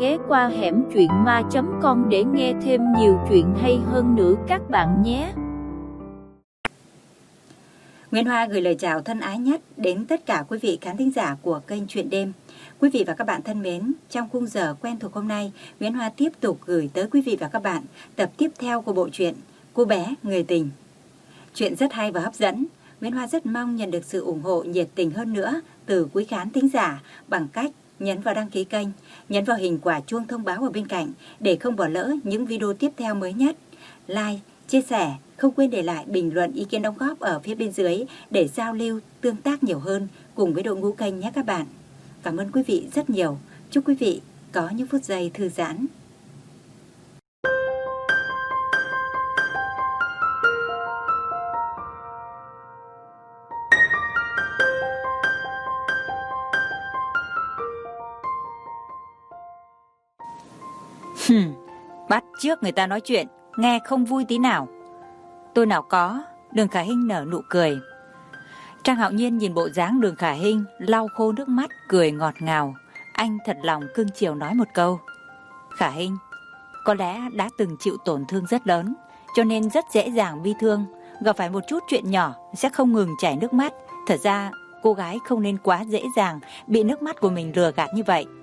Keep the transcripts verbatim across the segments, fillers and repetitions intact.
ghé qua hẻm truyện ma chấm com để nghe thêm nhiều chuyện hay hơn nữa các bạn nhé. Nguyễn Hoa gửi lời chào thân ái nhất đến tất cả quý vị khán thính giả của kênh Chuyện Đêm. Quý vị và các bạn thân mến, trong khung giờ quen thuộc hôm nay, Nguyễn Hoa tiếp tục gửi tới quý vị và các bạn tập tiếp theo của bộ truyện Cô bé người tình. Chuyện rất hay và hấp dẫn. Nguyễn Hoa rất mong nhận được sự ủng hộ nhiệt tình hơn nữa từ quý khán thính giả bằng cách nhấn vào đăng ký kênh, nhấn vào hình quả chuông thông báo ở bên cạnh để không bỏ lỡ những video tiếp theo mới nhất. Like, chia sẻ, không quên để lại bình luận ý kiến đóng góp ở phía bên dưới để giao lưu, tương tác nhiều hơn cùng với đội ngũ kênh nhé các bạn. Cảm ơn quý vị rất nhiều. Chúc quý vị có những phút giây thư giãn. Hừm, bắt chước người ta nói chuyện, nghe không vui tí nào. Tôi nào có, Đường Khả Hinh nở nụ cười. Trang Hạo Nhiên nhìn bộ dáng Đường Khả Hinh lau khô nước mắt, cười ngọt ngào. Anh thật lòng cưng chiều nói một câu. Khả Hinh, có lẽ đã từng chịu tổn thương rất lớn, cho nên rất dễ dàng bi thương. Gặp phải một chút chuyện nhỏ sẽ không ngừng chảy nước mắt. Thật ra cô gái không nên quá dễ dàng bị nước mắt của mình lừa gạt như vậy.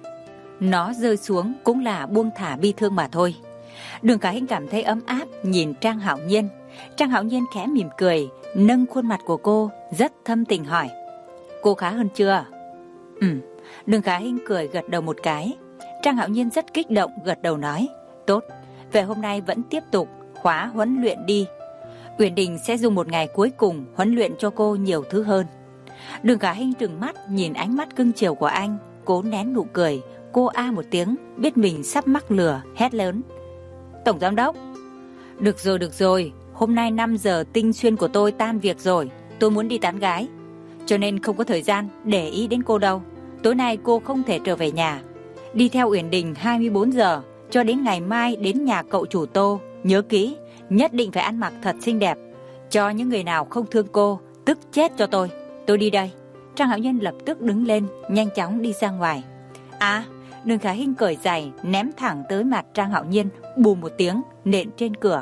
Nó rơi xuống cũng là buông thả bi thương mà thôi. Đường Khả Hinh cảm thấy ấm áp nhìn Trang Hạo Nhiên. Trang Hạo Nhiên khẽ mỉm cười, nâng khuôn mặt của cô, rất thâm tình hỏi. Cô khá hơn chưa? Ừ, Đường Khả Hinh cười gật đầu một cái. Trang Hạo Nhiên rất kích động gật đầu nói. Tốt, vậy hôm nay vẫn tiếp tục khóa huấn luyện đi. Uyển Đình sẽ dùng một ngày cuối cùng huấn luyện cho cô nhiều thứ hơn. Đường Khả Hinh trừng mắt nhìn ánh mắt cưng chiều của anh, cố nén nụ cười. Cô a một tiếng, biết mình sắp mắc lừa, hét lớn. Tổng giám đốc. Được rồi, được rồi, hôm nay năm giờ tinh xuyên của tôi tan việc rồi. Tôi muốn đi tán gái, cho nên không có thời gian để ý đến cô đâu. Tối nay cô không thể trở về nhà. Đi theo Uyển Đình hai mươi bốn giờ, cho đến ngày mai đến nhà cậu chủ Tô. Nhớ kỹ, nhất định phải ăn mặc thật xinh đẹp, cho những người nào không thương cô tức chết cho tôi. Tôi đi đây. Trang Hạo Nhiên lập tức đứng lên, nhanh chóng đi ra ngoài. À, Đường Khả Hinh cởi giày ném thẳng tới mặt Trang Hạo Nhiên, bùm một tiếng nện trên cửa.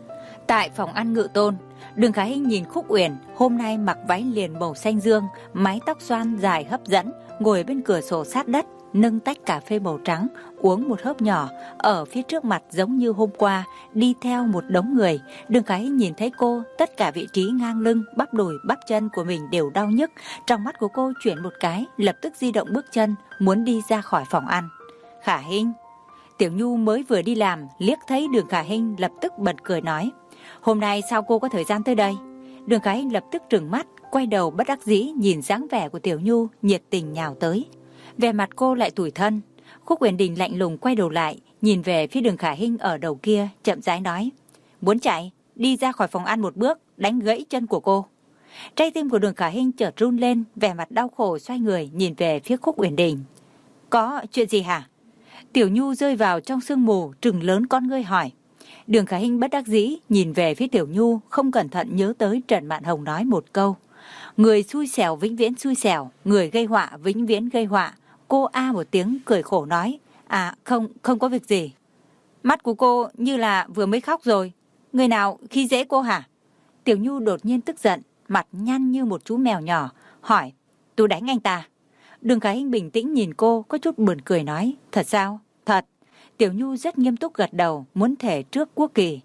Tại phòng ăn Ngự Tôn, Đường Khả Hinh nhìn Khúc Uyển hôm nay mặc váy liền màu xanh dương, mái tóc xoăn dài hấp dẫn, ngồi bên cửa sổ sát đất, nâng tách cà phê màu trắng, uống một hớp nhỏ. Ở phía trước mặt giống như hôm qua, đi theo một đống người. Đường Khả Hinh nhìn thấy cô, tất cả vị trí ngang lưng, bắp đùi, bắp chân của mình đều đau nhức. Trong mắt của cô chuyển một cái, lập tức di động bước chân, muốn đi ra khỏi phòng ăn. Khả Hinh. Tiểu Nhu mới vừa đi làm, liếc thấy Đường Khả Hinh lập tức bật cười nói. Hôm nay sao cô có thời gian tới đây? Đường Khả Hinh lập tức trừng mắt, quay đầu bất đắc dĩ nhìn dáng vẻ của Tiểu Nhu nhiệt tình nhào tới. Vẻ mặt cô lại tủi thân. Khúc Uyển Đình lạnh lùng quay đầu lại, nhìn về phía Đường Khả Hinh ở đầu kia, chậm rãi nói. Muốn chạy, đi ra khỏi phòng ăn một bước, đánh gãy chân của cô. Trái tim của Đường Khả Hinh chợt run lên, vẻ mặt đau khổ xoay người nhìn về phía Khúc Uyển Đình. Có chuyện gì hả? Tiểu Nhu rơi vào trong sương mù, trừng lớn con ngươi hỏi. Đường Khả Hinh bất đắc dĩ nhìn về phía Tiểu Nhu, không cẩn thận nhớ tới Trần Mạn Hồng nói một câu. Người xui xẻo vĩnh viễn xui xẻo, người gây họa vĩnh viễn gây họa. Cô a một tiếng cười khổ nói. À không, không có việc gì. Mắt của cô như là vừa mới khóc rồi. Người nào khi dễ cô hả? Tiểu Nhu đột nhiên tức giận, mặt nhăn như một chú mèo nhỏ, hỏi. Tôi đánh anh ta. Đường Khả Hinh bình tĩnh nhìn cô, có chút buồn cười nói. Thật sao? Thật. Tiểu Nhu rất nghiêm túc gật đầu, muốn thể trước quốc kỳ.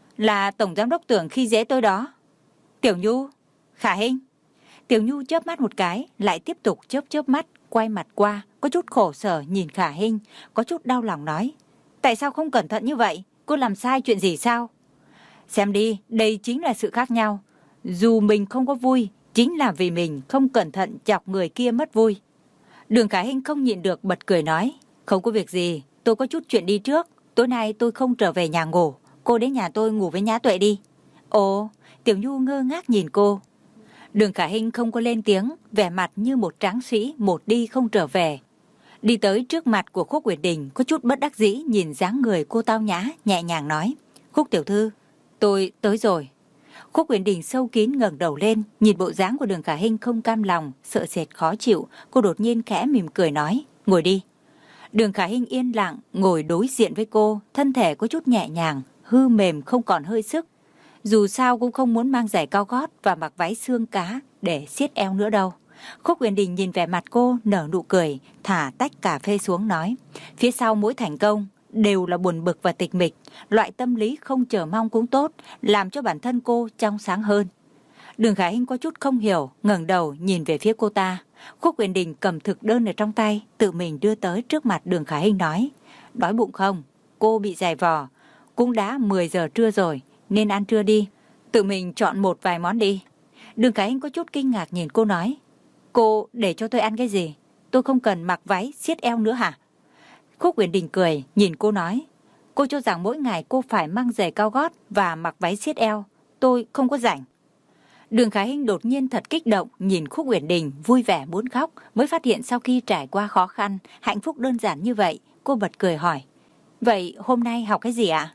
Là tổng giám đốc Tưởng khi dễ tôi đó. Tiểu Nhu. Khả Hinh. Tiểu Nhu chớp mắt một cái, lại tiếp tục chớp chớp mắt, quay mặt qua, có chút khổ sở nhìn Khả Hinh, có chút đau lòng nói. Tại sao không cẩn thận như vậy? Cô làm sai chuyện gì sao? Xem đi, đây chính là sự khác nhau. Dù mình không có vui, chính là vì mình không cẩn thận chọc người kia mất vui. Đường Khả Hinh không nhịn được bật cười nói. Không có việc gì, tôi có chút chuyện đi trước. Tối nay tôi không trở về nhà ngủ. Cô đến nhà tôi ngủ với Nhã Tuệ đi. Ồ, Tiểu Nhu ngơ ngác nhìn cô. Đường Khả Hinh không có lên tiếng, vẻ mặt như một tráng sĩ một đi không trở về. Đi tới trước mặt của Khúc Uyển Đình, có chút bất đắc dĩ nhìn dáng người cô tao nhã, nhẹ nhàng nói. Khúc tiểu thư, tôi tới rồi. Khúc Uyển Đình sâu kín ngẩng đầu lên, nhìn bộ dáng của Đường Khả Hinh không cam lòng, sợ sệt khó chịu, cô đột nhiên khẽ mỉm cười nói. Ngồi đi. Đường Khả Hinh yên lặng ngồi đối diện với cô, thân thể có chút nhẹ nhàng, hư mềm không còn hơi sức. Dù sao cũng không muốn mang giày cao gót và mặc váy xương cá để siết eo nữa đâu. Khúc Huyền Đình nhìn vẻ mặt cô, nở nụ cười, thả tách cà phê xuống nói, phía sau mỗi thành công đều là buồn bực và tịch mịch, loại tâm lý không chờ mong cũng tốt, làm cho bản thân cô trong sáng hơn. Đường Khả Hinh có chút không hiểu, ngẩng đầu nhìn về phía cô ta. Khúc Huyền Đình cầm thực đơn ở trong tay, tự mình đưa tới trước mặt Đường Khả Hinh nói, đói bụng không? Cô bị dày vò, cũng đã mười giờ trưa rồi, nên ăn trưa đi, tự mình chọn một vài món đi. Đường Khả Hinh có chút kinh ngạc nhìn cô nói, cô để cho tôi ăn cái gì? Tôi không cần mặc váy siết eo nữa hả? Khúc Huyền Đình cười, nhìn cô nói, cô cho rằng mỗi ngày cô phải mang giày cao gót và mặc váy siết eo, tôi không có rảnh. Đường Khả Hinh đột nhiên thật kích động, nhìn Khúc Huyền Đình vui vẻ muốn khóc, mới phát hiện sau khi trải qua khó khăn, hạnh phúc đơn giản như vậy, cô bật cười hỏi, vậy hôm nay học cái gì ạ?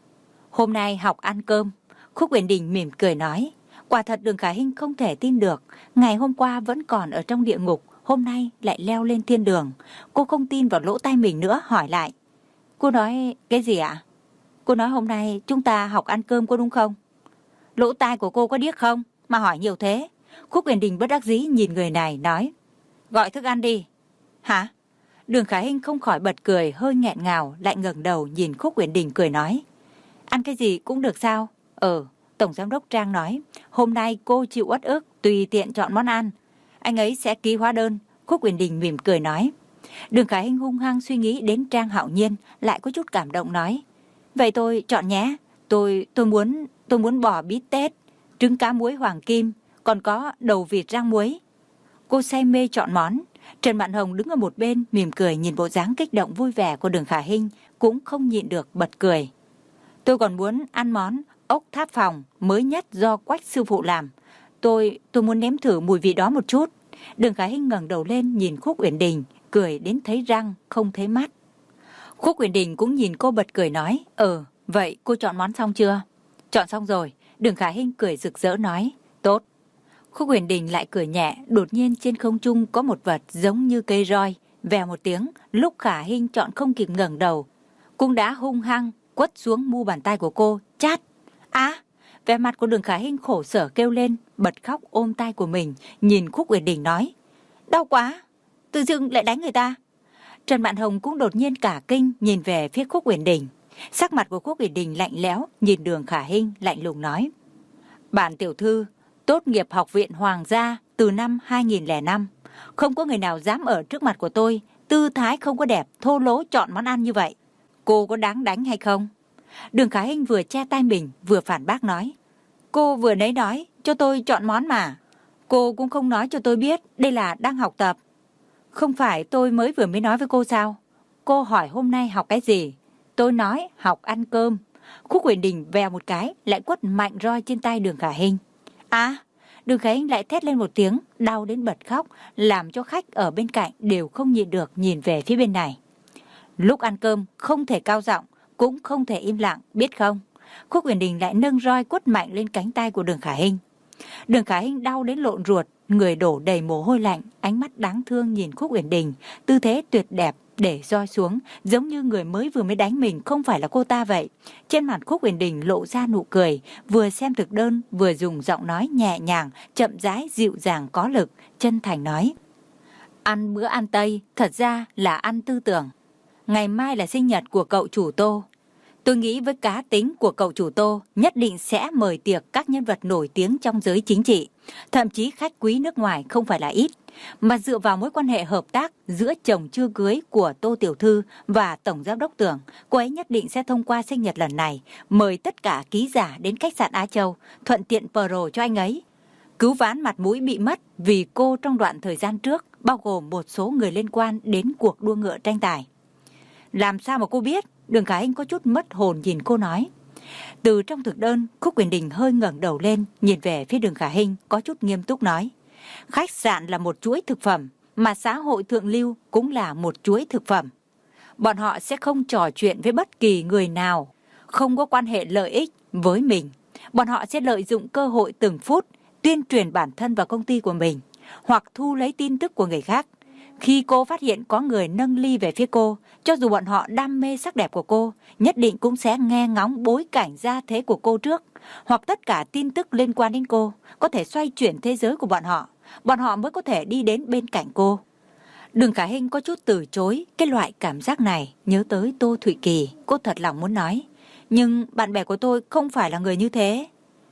Hôm nay học ăn cơm. Khúc Huyền Đình mỉm cười nói, quả thật Đường Khả Hinh không thể tin được, ngày hôm qua vẫn còn ở trong địa ngục, hôm nay lại leo lên thiên đường. Cô không tin vào lỗ tai mình nữa, hỏi lại, cô nói cái gì ạ? Cô nói hôm nay chúng ta học ăn cơm có đúng không? Lỗ tai của cô có điếc không mà hỏi nhiều thế? Khúc Huyền Đình bất đắc dĩ nhìn người này nói, gọi thức ăn đi. Hả? Đường Khả Hinh không khỏi bật cười hơi nghẹn ngào, lại ngẩng đầu nhìn Khúc Huyền Đình cười nói, ăn cái gì cũng được sao? Ờ, Tổng Giám đốc Trang nói, hôm nay cô chịu uất ức, tùy tiện chọn món ăn. Anh ấy sẽ ký hóa đơn. Khúc Huyền Đình mỉm cười nói. Đường Khả Hinh hung hăng suy nghĩ đến Trang Hạo Nhiên, lại có chút cảm động nói, vậy tôi chọn nhé. Tôi tôi muốn tôi muốn bò bít tết, trứng cá muối hoàng kim, còn có đầu vịt rang muối. Cô say mê chọn món. Trần Mạn Hồng đứng ở một bên mỉm cười nhìn bộ dáng kích động vui vẻ của Đường Khả Hinh, cũng không nhịn được bật cười. Tôi còn muốn ăn món ốc tháp phòng mới nhất do Quách sư phụ làm. Tôi tôi muốn nếm thử mùi vị đó một chút. Đường Khả Hinh ngẩng đầu lên nhìn Khúc Uyển Đình, cười đến thấy răng không thấy mắt. Khúc Uyển Đình cũng nhìn cô bật cười nói, "Ừ, vậy cô chọn món xong chưa?" "Chọn xong rồi." Đường Khả Hinh cười rực rỡ nói, "Tốt." Khúc Uyển Đình lại cười nhẹ, đột nhiên trên không trung có một vật giống như cây roi, vèo một tiếng, lúc Khả Hinh chọn không kịp ngẩng đầu, cũng đã hung hăng quất xuống mu bàn tay của cô, chát. "Á!" Vẻ mặt của Đường Khả Hinh khổ sở kêu lên, bật khóc ôm tay của mình, nhìn Khúc Uyển Đình nói, "Đau quá, tự dưng lại đánh người ta." Trần Mạn Hồng cũng đột nhiên cả kinh nhìn về phía Khúc Uyển Đình. Sắc mặt của Khúc Uyển Đình lạnh lẽo, nhìn Đường Khả Hinh lạnh lùng nói, "Bản tiểu thư tốt nghiệp Học viện Hoàng gia từ năm hai nghìn lẻ năm, không có người nào dám ở trước mặt của tôi tư thái không có đẹp, thô lỗ chọn món ăn như vậy. Cô có đáng đánh hay không?" Đường Khả Hinh vừa che tay mình vừa phản bác nói, "Cô vừa nãy nói cho tôi chọn món mà. Cô cũng không nói cho tôi biết đây là đang học tập. Không phải tôi mới vừa mới nói với cô sao? Cô hỏi hôm nay học cái gì? Tôi nói học ăn cơm." Khúc Uyển Đình vèo một cái lại quất mạnh roi trên tay Đường Khả Hinh. "À!" Đường Khả Hinh lại thét lên một tiếng, đau đến bật khóc, làm cho khách ở bên cạnh đều không nhịn được nhìn về phía bên này. Lúc ăn cơm không thể cao giọng, cũng không thể im lặng, biết không? Khúc Uyển Đình lại nâng roi quất mạnh lên cánh tay của Đường Khả Hinh. Đường Khả Hinh đau đến lộn ruột, người đổ đầy mồ hôi lạnh, ánh mắt đáng thương nhìn Khúc Uyển Đình, tư thế tuyệt đẹp để roi xuống, giống như người mới vừa mới đánh mình không phải là cô ta vậy. Trên mặt Khúc Uyển Đình lộ ra nụ cười, vừa xem thực đơn, vừa dùng giọng nói nhẹ nhàng, chậm rãi, dịu dàng có lực, chân thành nói, "Ăn bữa ăn Tây, thật ra là ăn tư tưởng. Ngày mai là sinh nhật của cậu chủ Tô. Tôi nghĩ với cá tính của cậu chủ Tô nhất định sẽ mời tiệc các nhân vật nổi tiếng trong giới chính trị, thậm chí khách quý nước ngoài không phải là ít. Mà dựa vào mối quan hệ hợp tác giữa chồng chưa cưới của Tô Tiểu Thư và Tổng Giám đốc Tưởng, cô ấy nhất định sẽ thông qua sinh nhật lần này, mời tất cả ký giả đến khách sạn Á Châu, thuận tiện pro cho anh ấy. Cứu vãn mặt mũi bị mất vì cô trong đoạn thời gian trước, bao gồm một số người liên quan đến cuộc đua ngựa tranh tài." "Làm sao mà cô biết?" Đường Khả Hinh có chút mất hồn nhìn cô nói. Từ trong thực đơn, Khúc Uyển Đình hơi ngẩng đầu lên, nhìn về phía Đường Khả Hinh, có chút nghiêm túc nói, "Khách sạn là một chuỗi thực phẩm, mà xã hội thượng lưu cũng là một chuỗi thực phẩm. Bọn họ sẽ không trò chuyện với bất kỳ người nào, không có quan hệ lợi ích với mình. Bọn họ sẽ lợi dụng cơ hội từng phút, tuyên truyền bản thân và công ty của mình, hoặc thu lấy tin tức của người khác. Khi cô phát hiện có người nâng ly về phía cô, cho dù bọn họ đam mê sắc đẹp của cô, nhất định cũng sẽ nghe ngóng bối cảnh gia thế của cô trước, hoặc tất cả tin tức liên quan đến cô, có thể xoay chuyển thế giới của bọn họ, bọn họ mới có thể đi đến bên cạnh cô. Đường Khả Hinh có chút từ chối cái loại cảm giác này, nhớ tới Tô Thụy Kỳ, cô thật lòng muốn nói. Nhưng bạn bè của tôi không phải là người như thế.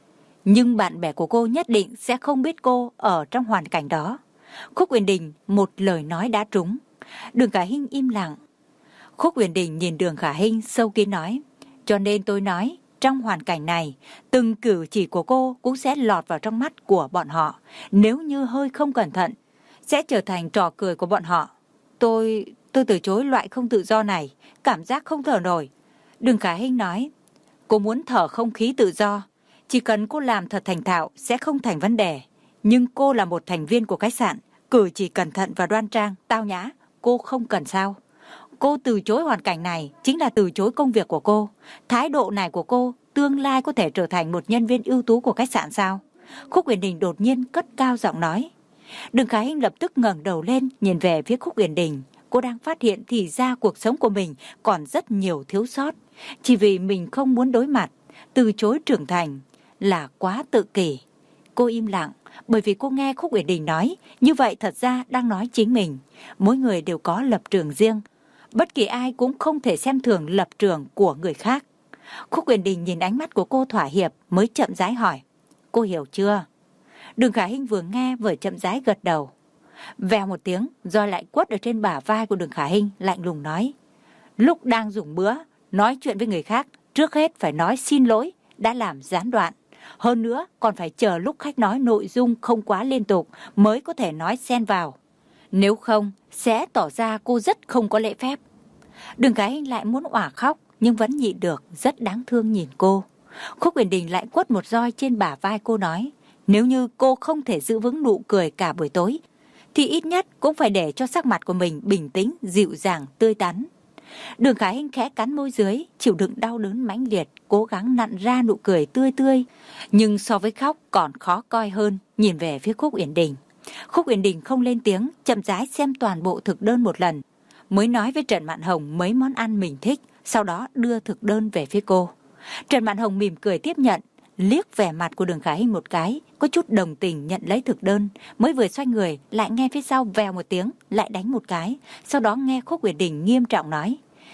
Nhưng bạn bè của cô nhất định sẽ không biết cô ở trong hoàn cảnh đó. Khúc Uyển Đình một lời nói đã trúng. Đường Khả Hinh im lặng. Khúc Uyển Đình nhìn Đường Khả Hinh sâu kín nói, cho nên tôi nói, trong hoàn cảnh này, từng cử chỉ của cô cũng sẽ lọt vào trong mắt của bọn họ. Nếu như hơi không cẩn thận, sẽ trở thành trò cười của bọn họ. Tôi, tôi từ chối loại không tự do này, cảm giác không thở nổi. Đường Khả Hinh nói, cô muốn thở không khí tự do, chỉ cần cô làm thật thành thạo sẽ không thành vấn đề. Nhưng cô là một thành viên của khách sạn, cử chỉ cẩn thận và đoan trang, tao nhã, cô không cần sao? Cô từ chối hoàn cảnh này chính là từ chối công việc của cô. Thái độ này của cô tương lai có thể trở thành một nhân viên ưu tú của khách sạn sao? Khúc Uyển Đình đột nhiên cất cao giọng nói. Đường Khả Hinh lập tức ngẩng đầu lên nhìn về phía Khúc Uyển Đình. Cô đang phát hiện thì ra cuộc sống của mình còn rất nhiều thiếu sót. Chỉ vì mình không muốn đối mặt, từ chối trưởng thành là quá tự kỷ. Cô im lặng bởi vì cô nghe Khúc Uyển Đình nói như vậy thật ra đang nói chính mình. Mỗi người đều có lập trường riêng. Bất kỳ ai cũng không thể xem thường lập trường của người khác. Khúc Uyển Đình nhìn ánh mắt của cô thỏa hiệp mới chậm rãi hỏi. Cô hiểu chưa? Đường Khả Hinh vừa nghe vừa chậm rãi gật đầu. Vèo một tiếng, roi lại quất ở trên bả vai của Đường Khả Hinh, lạnh lùng nói. Lúc đang dùng bữa, nói chuyện với người khác, trước hết phải nói xin lỗi, đã làm gián đoạn. Hơn nữa, còn phải chờ lúc khách nói nội dung không quá liên tục mới có thể nói xen vào. Nếu không, sẽ tỏ ra cô rất không có lễ phép. Đường Khả Hinh lại muốn òa khóc, nhưng vẫn nhịn được, rất đáng thương nhìn cô. Khúc Uyển Đình lại quất một roi trên bả vai cô nói. Nếu như cô không thể giữ vững nụ cười cả buổi tối, thì ít nhất cũng phải để cho sắc mặt của mình bình tĩnh, dịu dàng, tươi tắn. Đường Khả Hinh khẽ cắn môi dưới, chịu đựng đau đớn mãnh liệt, cố gắng nặn ra nụ cười tươi tươi. Nhưng so với khóc còn khó coi hơn, nhìn về phía Khúc Uyển Đình. Khúc Uyển Đình không lên tiếng, chậm rãi xem toàn bộ thực đơn một lần. Mới nói với Trần Mạn Hồng mấy món ăn mình thích, sau đó đưa thực đơn về phía cô. Trần Mạn Hồng mỉm cười tiếp nhận, liếc vẻ mặt của Đường Khả Hinh một cái, có chút đồng tình nhận lấy thực đơn, mới vừa xoay người lại nghe phía sau vèo một tiếng, lại đánh một cái, sau đó nghe Khúc Uyển Đình nghiêm trọng nói.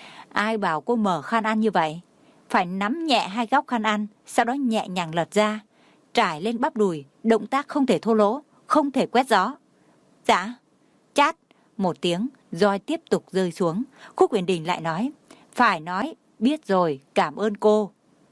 Ai bảo cô mở khăn ăn như vậy? Phải nắm nhẹ hai góc khăn ăn, sau đó nhẹ nhàng lật ra, trải lên bắp đùi, động tác không thể thô lỗ, không thể quét gió. Dạ. Chát một tiếng, roi tiếp tục rơi xuống. Khúc Uyển Đình lại nói. Phải nói, biết rồi, cảm ơn cô.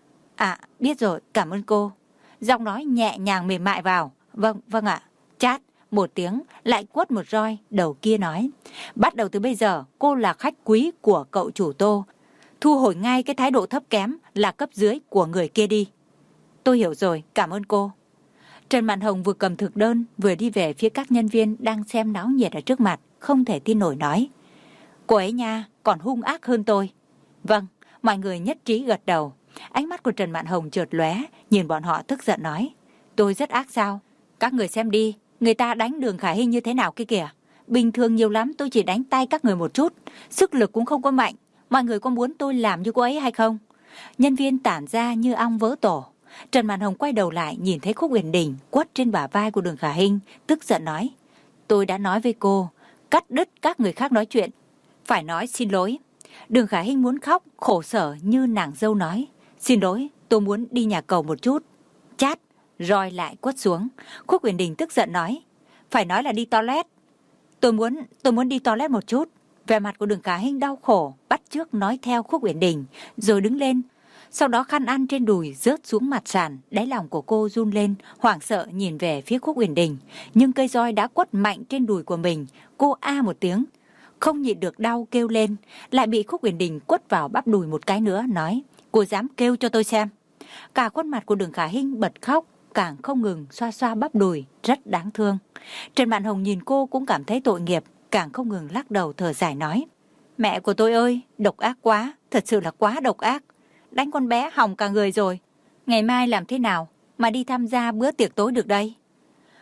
À, biết rồi, cảm ơn cô. Giọng nói nhẹ nhàng mềm mại vào. Vâng, vâng ạ. Chát một tiếng, lại quất một roi, đầu kia nói. Bắt đầu từ bây giờ, cô là khách quý của cậu chủ Tô. Thu hồi ngay cái thái độ thấp kém là cấp dưới của người kia đi. Tôi hiểu rồi, cảm ơn cô. Trần Mạn Hồng vừa cầm thực đơn, vừa đi về phía các nhân viên đang xem náo nhiệt ở trước mặt, không thể tin nổi nói. Cô ấy nha, còn hung ác hơn tôi. Vâng, mọi người nhất trí gật đầu. Ánh mắt của Trần Mạn Hồng chợt lóe, nhìn bọn họ tức giận nói. Tôi rất ác sao? Các người xem đi, người ta đánh Đường Khả Hinh như thế nào kia kìa. Bình thường nhiều lắm tôi chỉ đánh tay các người một chút, sức lực cũng không có mạnh. Mọi người có muốn tôi làm như cô ấy hay không? Nhân viên tản ra như ong vỡ tổ. Trần Mạn Hồng quay đầu lại nhìn thấy Khúc Uyển Đình quất trên bả vai của Đường Khả Hinh, tức giận nói. Tôi đã nói với cô, cắt đứt các người khác nói chuyện, phải nói xin lỗi. Đường Khả Hinh muốn khóc, khổ sở như nàng dâu nói. Xin lỗi, tôi muốn đi nhà cầu một chút. Chát, roi lại quất xuống. Khúc Uyển Đình tức giận nói. Phải nói là đi toilet. Tôi muốn, tôi muốn đi toilet một chút. Vẻ mặt của Đường Khả Hinh đau khổ, bắt chước nói theo Khúc Uyển Đình, rồi đứng lên. Sau đó khăn ăn trên đùi rớt xuống mặt sàn, đáy lòng của cô run lên, hoảng sợ nhìn về phía Khúc Uyển Đình. Nhưng cây roi đã quất mạnh trên đùi của mình, cô a một tiếng. Không nhịn được đau kêu lên, lại bị Khúc Uyển Đình quất vào bắp đùi một cái nữa, nói. Cô dám kêu cho tôi xem. Cả khuôn mặt của Đường Khả Hinh bật khóc, càng không ngừng xoa xoa bắp đùi, rất đáng thương. Trần Mạn Hồng nhìn cô cũng cảm thấy tội nghiệp, càng không ngừng lắc đầu thở dài nói. Mẹ của tôi ơi, độc ác quá, thật sự là quá độc ác. Đánh con bé hỏng cả người rồi. Ngày mai làm thế nào mà đi tham gia bữa tiệc tối được đây?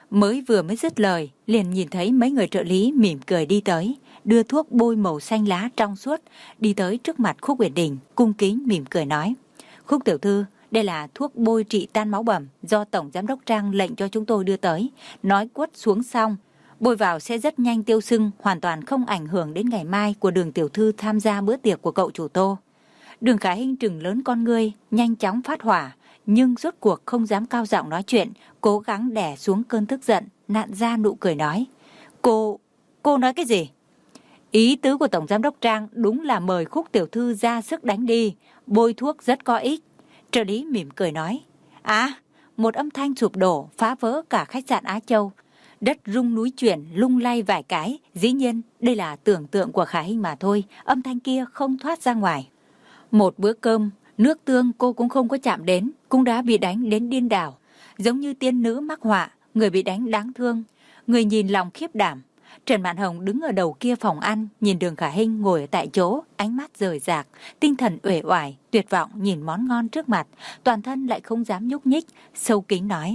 Mới vừa mới dứt lời, liền nhìn thấy mấy người trợ lý mỉm cười đi tới, đưa thuốc bôi màu xanh lá trong suốt, đi tới trước mặt Khúc Uyển Đình, cung kính mỉm cười nói. Khúc tiểu thư, đây là thuốc bôi trị tan máu bầm do Tổng Giám đốc Trang lệnh cho chúng tôi đưa tới. Nói quất xuống xong, bôi vào sẽ rất nhanh tiêu sưng, hoàn toàn không ảnh hưởng đến ngày mai của Đường tiểu thư tham gia bữa tiệc của cậu chủ Tô. Đường Khả Hinh trừng lớn con ngươi, nhanh chóng phát hỏa, nhưng rốt cuộc không dám cao giọng nói chuyện, cố gắng đè xuống cơn tức giận, nặn ra nụ cười nói. Cô, cô nói cái gì? Ý tứ của Tổng Giám đốc Trang đúng là mời Khúc tiểu thư ra sức đánh đi, bôi thuốc rất có ích. Trợ lý mỉm cười nói. À, một âm thanh sụp đổ phá vỡ cả khách sạn Á Châu. Đất rung núi chuyển, lung lay vài cái. Dĩ nhiên, đây là tưởng tượng của Khả Hinh mà thôi, âm thanh kia không thoát ra ngoài. Một bữa cơm, nước tương cô cũng không có chạm đến, cũng đã bị đánh đến điên đảo. Giống như tiên nữ mắc họa, người bị đánh đáng thương, người nhìn lòng khiếp đảm. Trần Mạn Hồng đứng ở đầu kia phòng ăn, nhìn Đường Khả Hinh ngồi ở tại chỗ, ánh mắt rời rạc, tinh thần uể oải, tuyệt vọng nhìn món ngon trước mặt, toàn thân lại không dám nhúc nhích, sâu kín nói.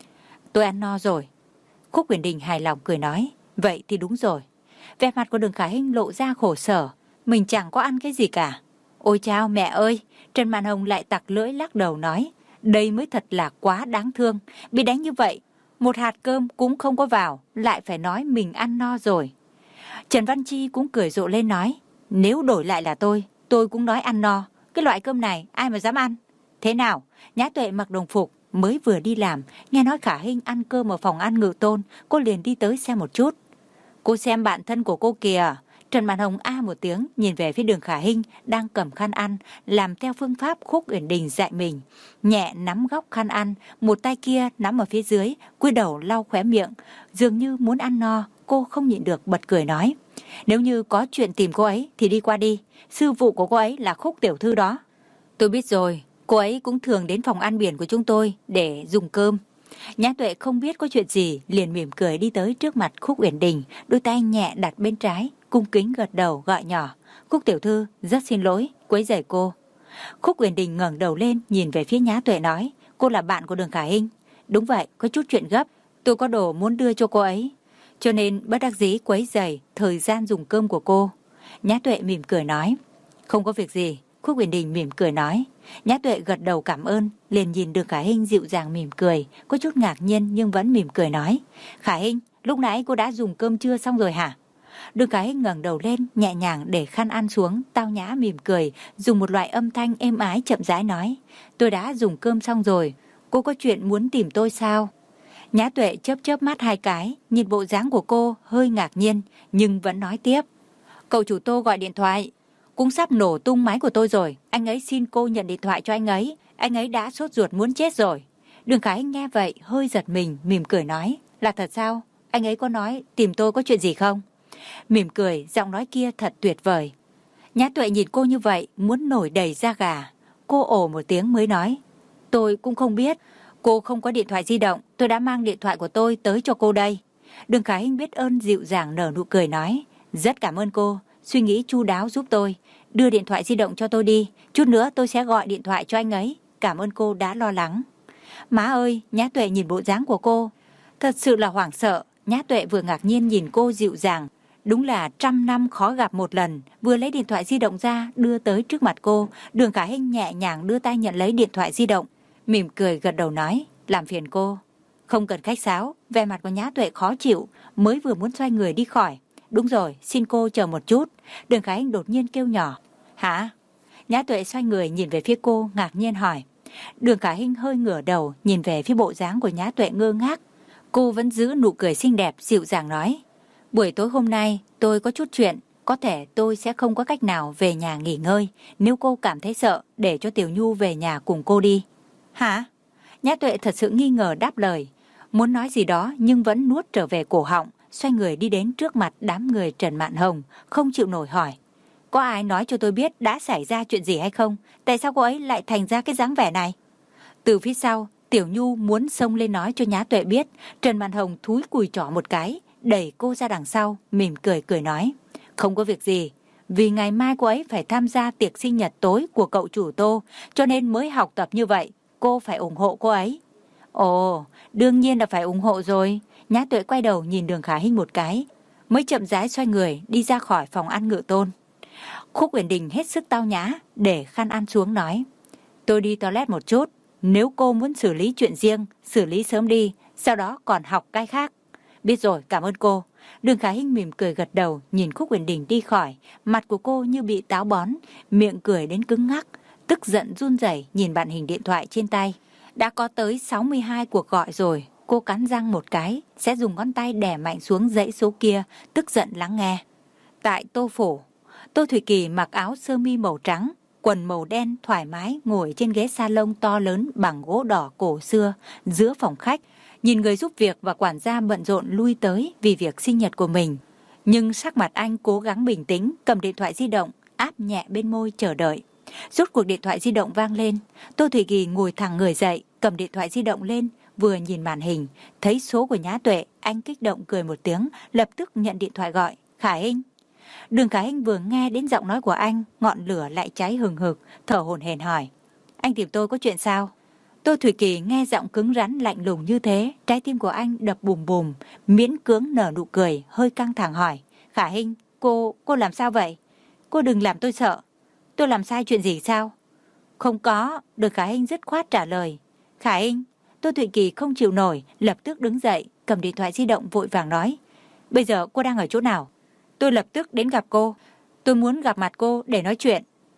Tôi ăn no rồi. Khúc Uyển Đình hài lòng cười nói. Vậy thì đúng rồi. Vẻ mặt của Đường Khả Hinh lộ ra khổ sở, mình chẳng có ăn cái gì cả. Ôi chao mẹ ơi, Trần Mạn Hồng lại tặc lưỡi lắc đầu nói. Đây mới thật là quá đáng thương, bị đánh như vậy. Một hạt cơm cũng không có vào, lại phải nói mình ăn no rồi. Trần Văn Chi cũng cười rộ lên nói. Nếu đổi lại là tôi, tôi cũng nói ăn no. Cái loại cơm này ai mà dám ăn. Thế nào, Nhã Tuệ mặc đồng phục, mới vừa đi làm, nghe nói Khả Hinh ăn cơm ở phòng ăn Ngự Tôn, cô liền đi tới xem một chút. Cô xem bạn thân của cô kìa. Trần Mạn Hồng a một tiếng, nhìn về phía Đường Khả Hinh đang cầm khăn ăn, làm theo phương pháp Khúc Uyển Đình dạy mình. Nhẹ nắm góc khăn ăn, một tay kia nắm ở phía dưới, cúi đầu lau khóe miệng, dường như muốn ăn no. Cô không nhịn được bật cười nói. Nếu như có chuyện tìm cô ấy thì đi qua đi, sư phụ của cô ấy là Khúc tiểu thư đó. Tôi biết rồi, cô ấy cũng thường đến phòng ăn biển của chúng tôi để dùng cơm. Nhã Tuệ không biết có chuyện gì, liền mỉm cười đi tới trước mặt Khúc Uyển Đình, đôi tay nhẹ đặt bên trái, cung kính gật đầu gọi nhỏ. Khúc tiểu thư, rất xin lỗi, quấy rầy cô. Khúc Uyển Đình ngẩng đầu lên, nhìn về phía Nhã Tuệ nói, cô là bạn của Đường Khả Hinh. Đúng vậy, có chút chuyện gấp, tôi có đồ muốn đưa cho cô ấy, cho nên bất đắc dĩ quấy rầy thời gian dùng cơm của cô. Nhã Tuệ mỉm cười nói, không có việc gì. Khúc Uyển Đình mỉm cười nói. Nhã Tuệ gật đầu cảm ơn, liền nhìn Đường Khả Hinh dịu dàng mỉm cười, có chút ngạc nhiên nhưng vẫn mỉm cười nói. Khả Hinh, lúc nãy cô đã dùng cơm trưa xong rồi hả? Đường Khả Hinh ngẩng đầu lên, nhẹ nhàng để khăn ăn xuống, tao nhã mỉm cười, dùng một loại âm thanh êm ái chậm rãi nói. Tôi đã dùng cơm xong rồi, cô có chuyện muốn tìm tôi sao? Nhã Tuệ chớp chớp mắt hai cái, nhìn bộ dáng của cô hơi ngạc nhiên, nhưng vẫn nói tiếp. Cậu chủ Tô gọi điện thoại, cũng sắp nổ tung máy của tôi rồi, anh ấy xin cô nhận điện thoại cho anh ấy, anh ấy đã sốt ruột muốn chết rồi. Đường Khả Hinh nghe vậy hơi giật mình, mỉm cười nói. Là thật sao? Anh ấy có nói tìm tôi có chuyện gì không? Mỉm cười, giọng nói kia thật tuyệt vời. Nhã Tuệ nhìn cô như vậy, muốn nổi đầy da gà. Cô ồ một tiếng mới nói. Tôi cũng không biết, cô không có điện thoại di động, tôi đã mang điện thoại của tôi tới cho cô đây. Đường Khả Hinh biết ơn dịu dàng nở nụ cười nói. Rất cảm ơn cô, suy nghĩ chu đáo giúp tôi. Đưa điện thoại di động cho tôi đi, chút nữa tôi sẽ gọi điện thoại cho anh ấy. Cảm ơn cô đã lo lắng. Má ơi, Nhã Tuệ nhìn bộ dáng của cô, thật sự là hoảng sợ. Nhã Tuệ vừa ngạc nhiên nhìn cô dịu dàng, đúng là trăm năm khó gặp một lần. Vừa lấy điện thoại di động ra đưa tới trước mặt cô, Đường Khả Hinh nhẹ nhàng đưa tay nhận lấy điện thoại di động, mỉm cười gật đầu nói. Làm phiền cô. Không cần khách sáo. Vẻ mặt của Nhã Tuệ khó chịu, mới vừa muốn xoay người đi khỏi. Đúng rồi, xin cô chờ một chút. Đường Khả Hinh đột nhiên kêu nhỏ. Hả? Nhã Tuệ xoay người nhìn về phía cô, ngạc nhiên hỏi. Đường Khả Hinh hơi ngửa đầu, nhìn về phía bộ dáng của Nhã Tuệ ngơ ngác. Cô vẫn giữ nụ cười xinh đẹp, dịu dàng nói. Buổi tối hôm nay tôi có chút chuyện, có thể tôi sẽ không có cách nào về nhà nghỉ ngơi. Nếu cô cảm thấy sợ, để cho Tiểu Nhu về nhà cùng cô đi. Hả? Nhã Tuệ thật sự nghi ngờ đáp lời, muốn nói gì đó nhưng vẫn nuốt trở về cổ họng, xoay người đi đến trước mặt đám người Trần Mạn Hồng, không chịu nổi hỏi. Có ai nói cho tôi biết đã xảy ra chuyện gì hay không? Tại sao cô ấy lại thành ra cái dáng vẻ này? Từ phía sau, Tiểu Nhu muốn xông lên nói cho Nhã Tuệ biết. Trần Mạn Hồng thúi cùi trỏ một cái, đẩy cô ra đằng sau, mỉm cười cười nói. Không có việc gì, vì ngày mai cô ấy phải tham gia tiệc sinh nhật tối của cậu chủ Tô, cho nên mới học tập như vậy. Cô phải ủng hộ cô ấy. Ồ, đương nhiên là phải ủng hộ rồi. Nhã Tuệ quay đầu nhìn Đường Khả Hinh một cái, mới chậm rãi xoay người đi ra khỏi phòng ăn Ngự Tôn. Khúc Uyển Đình hết sức tao nhã để khăn ăn xuống nói: tôi đi toilet một chút, nếu cô muốn xử lý chuyện riêng, xử lý sớm đi, sau đó còn học cái khác. Biết rồi, cảm ơn cô. Đường Khả Hinh mỉm cười gật đầu, nhìn Khúc Uyển Đình đi khỏi, mặt của cô như bị táo bón, miệng cười đến cứng ngắc, tức giận run rẩy nhìn màn hình điện thoại trên tay. Đã có tới sáu mươi hai cuộc gọi rồi, cô cắn răng một cái, sẽ dùng ngón tay đè mạnh xuống dãy số kia, tức giận lắng nghe. Tại Tô Phủ, Tô Thủy Kỳ mặc áo sơ mi màu trắng, quần màu đen thoải mái ngồi trên ghế salon to lớn bằng gỗ đỏ cổ xưa giữa phòng khách, nhìn người giúp việc và quản gia bận rộn lui tới vì việc sinh nhật của mình. Nhưng sắc mặt anh cố gắng bình tĩnh, cầm điện thoại di động, áp nhẹ bên môi chờ đợi. Rốt cuộc điện thoại di động vang lên, Tô Thủy Kỳ ngồi thẳng người dậy, cầm điện thoại di động lên, vừa nhìn màn hình, thấy số của Nhã Tuệ, anh kích động cười một tiếng, lập tức nhận điện thoại gọi. Khả Hinh. Đường Khả Hinh vừa nghe đến giọng nói của anh, ngọn lửa lại cháy hừng hực, thở hổn hển hỏi: anh tìm tôi có chuyện sao? Tô Thủy Kỳ nghe giọng cứng rắn lạnh lùng như thế, trái tim của anh đập bùm bùm, miễn cưỡng nở nụ cười, hơi căng thẳng hỏi: Khả Hinh, cô, cô làm sao vậy? Cô đừng làm tôi sợ. Tôi làm sai chuyện gì sao? Không có, Đường Khả Hinh dứt khoát trả lời. Khả Hinh. Tô Thủy Kỳ không chịu nổi, lập tức đứng dậy, cầm điện thoại di động vội vàng nói: bây giờ cô đang ở chỗ nào? Tôi lập tức đến gặp cô. Tôi muốn gặp mặt cô để nói chuyện.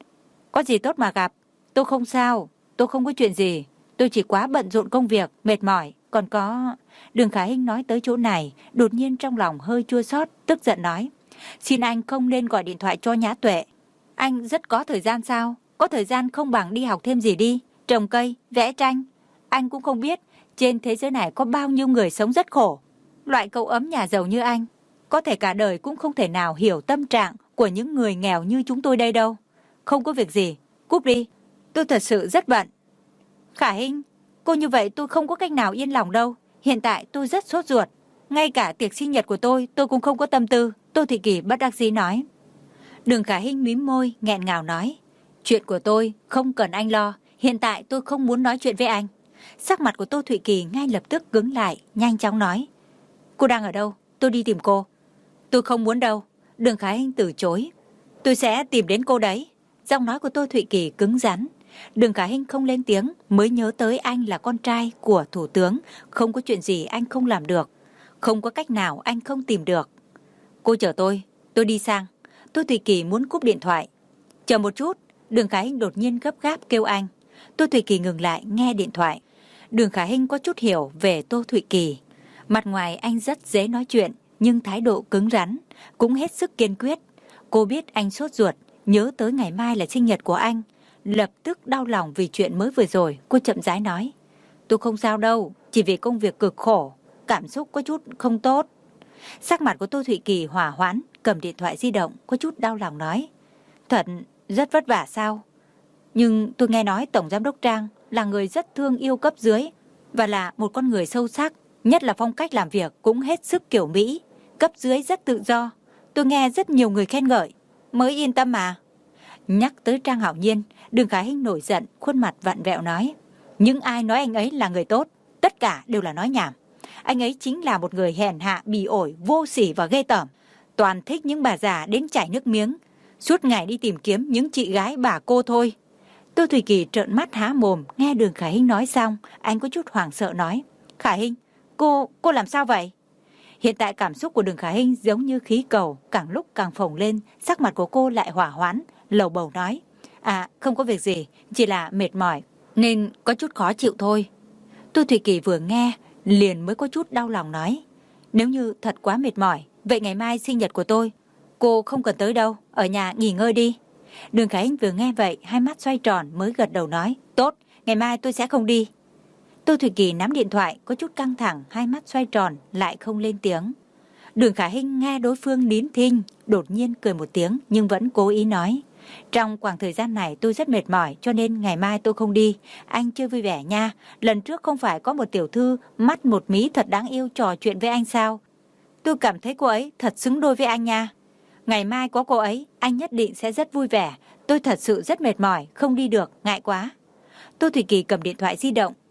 Có gì tốt mà gặp? Tôi không sao, tôi không có chuyện gì. Tôi chỉ quá bận rộn công việc, mệt mỏi. Còn có... Đường Khả Hinh nói tới chỗ này, đột nhiên trong lòng hơi chua xót, tức giận nói: xin anh không nên gọi điện thoại cho Nhã Tuệ. Anh rất có thời gian sao? Có thời gian không bằng đi học thêm gì đi, trồng cây, vẽ tranh. Anh cũng không biết trên thế giới này có bao nhiêu người sống rất khổ. Loại cậu ấm nhà giàu như anh, có thể cả đời cũng không thể nào hiểu tâm trạng của những người nghèo như chúng tôi đây đâu. Không có việc gì, cúp đi. Tôi thật sự rất bận. Khả Hinh, cô như vậy tôi không có cách nào yên lòng đâu. Hiện tại tôi rất sốt ruột. Ngay cả tiệc sinh nhật của tôi, tôi cũng không có tâm tư. Tô Thị Kỳ bất đắc dĩ nói. Đường Khả Hinh mím môi, nghẹn ngào nói: chuyện của tôi không cần anh lo. Hiện tại tôi không muốn nói chuyện với anh. Sắc mặt của Tô Thụy Kỳ ngay lập tức cứng lại, nhanh chóng nói: cô đang ở đâu? Tôi đi tìm cô. Tôi không muốn đâu. Đường Khả Hinh từ chối. Tôi sẽ tìm đến cô đấy. Giọng nói của Tô Thụy Kỳ cứng rắn. Đường Khả Hinh không lên tiếng, mới nhớ tới anh là con trai của thủ tướng, không có chuyện gì anh không làm được, không có cách nào anh không tìm được. Cô chờ tôi, tôi đi sang. Tô Thụy Kỳ muốn cúp điện thoại. Chờ một chút. Đường Khả Hinh đột nhiên gấp gáp kêu anh. Tô Thụy Kỳ ngừng lại nghe điện thoại. Đường Khả Hinh có chút hiểu về Tô Thụy Kỳ. Mặt ngoài anh rất dễ nói chuyện, nhưng thái độ cứng rắn, cũng hết sức kiên quyết. Cô biết anh sốt ruột, nhớ tới ngày mai là sinh nhật của anh, lập tức đau lòng vì chuyện mới vừa rồi. Cô chậm rãi nói: tôi không sao đâu, chỉ vì công việc cực khổ, cảm xúc có chút không tốt. Sắc mặt của Tô Thụy Kỳ hỏa hoãn, cầm điện thoại di động, có chút đau lòng nói: thật rất vất vả sao? Nhưng tôi nghe nói Tổng Giám đốc Trang là người rất thương yêu cấp dưới và là một con người sâu sắc, nhất là phong cách làm việc cũng hết sức kiểu Mỹ. Cấp dưới rất tự do, tôi nghe rất nhiều người khen ngợi, mới yên tâm mà. Nhắc tới Trang Hạo Nhiên, Đường Khả Hinh nổi giận, khuôn mặt vặn vẹo nói: những ai nói anh ấy là người tốt, tất cả đều là nói nhảm. Anh ấy chính là một người hèn hạ, bỉ ổi, vô sỉ và ghê tởm, toàn thích những bà già đến chảy nước miếng, suốt ngày đi tìm kiếm những chị gái bà cô thôi. Tô Thủy Kỳ trợn mắt há mồm, nghe Đường Khả Hinh nói xong, anh có chút hoảng sợ nói: Khả Hinh, cô, cô làm sao vậy? Hiện tại cảm xúc của Đường Khả Hinh giống như khí cầu, càng lúc càng phồng lên, sắc mặt của cô lại hỏa hoãn, lầu bầu nói: à, không có việc gì, chỉ là mệt mỏi, nên có chút khó chịu thôi. Tô Thủy Kỳ vừa nghe, liền mới có chút đau lòng nói: nếu như thật quá mệt mỏi, vậy ngày mai sinh nhật của tôi, cô không cần tới đâu, ở nhà nghỉ ngơi đi. Đường Khả Hinh vừa nghe vậy, hai mắt xoay tròn mới gật đầu nói: tốt, ngày mai tôi sẽ không đi. Tô Thủy Kỳ nắm điện thoại, có chút căng thẳng, hai mắt xoay tròn, lại không lên tiếng. Đường Khả Hinh nghe đối phương nín thinh, đột nhiên cười một tiếng, nhưng vẫn cố ý nói: trong khoảng thời gian này tôi rất mệt mỏi, cho nên ngày mai tôi không đi. Anh chơi vui vẻ nha. Lần trước không phải có một tiểu thư mắt một mí thật đáng yêu trò chuyện với anh sao? Tôi cảm thấy cô ấy thật xứng đôi với anh nha. Ngày mai có cô ấy, anh nhất định sẽ rất vui vẻ. Tôi thật sự rất mệt mỏi, không đi được, ngại quá. Tô Thủy Kỳ cầm điện thoại di động,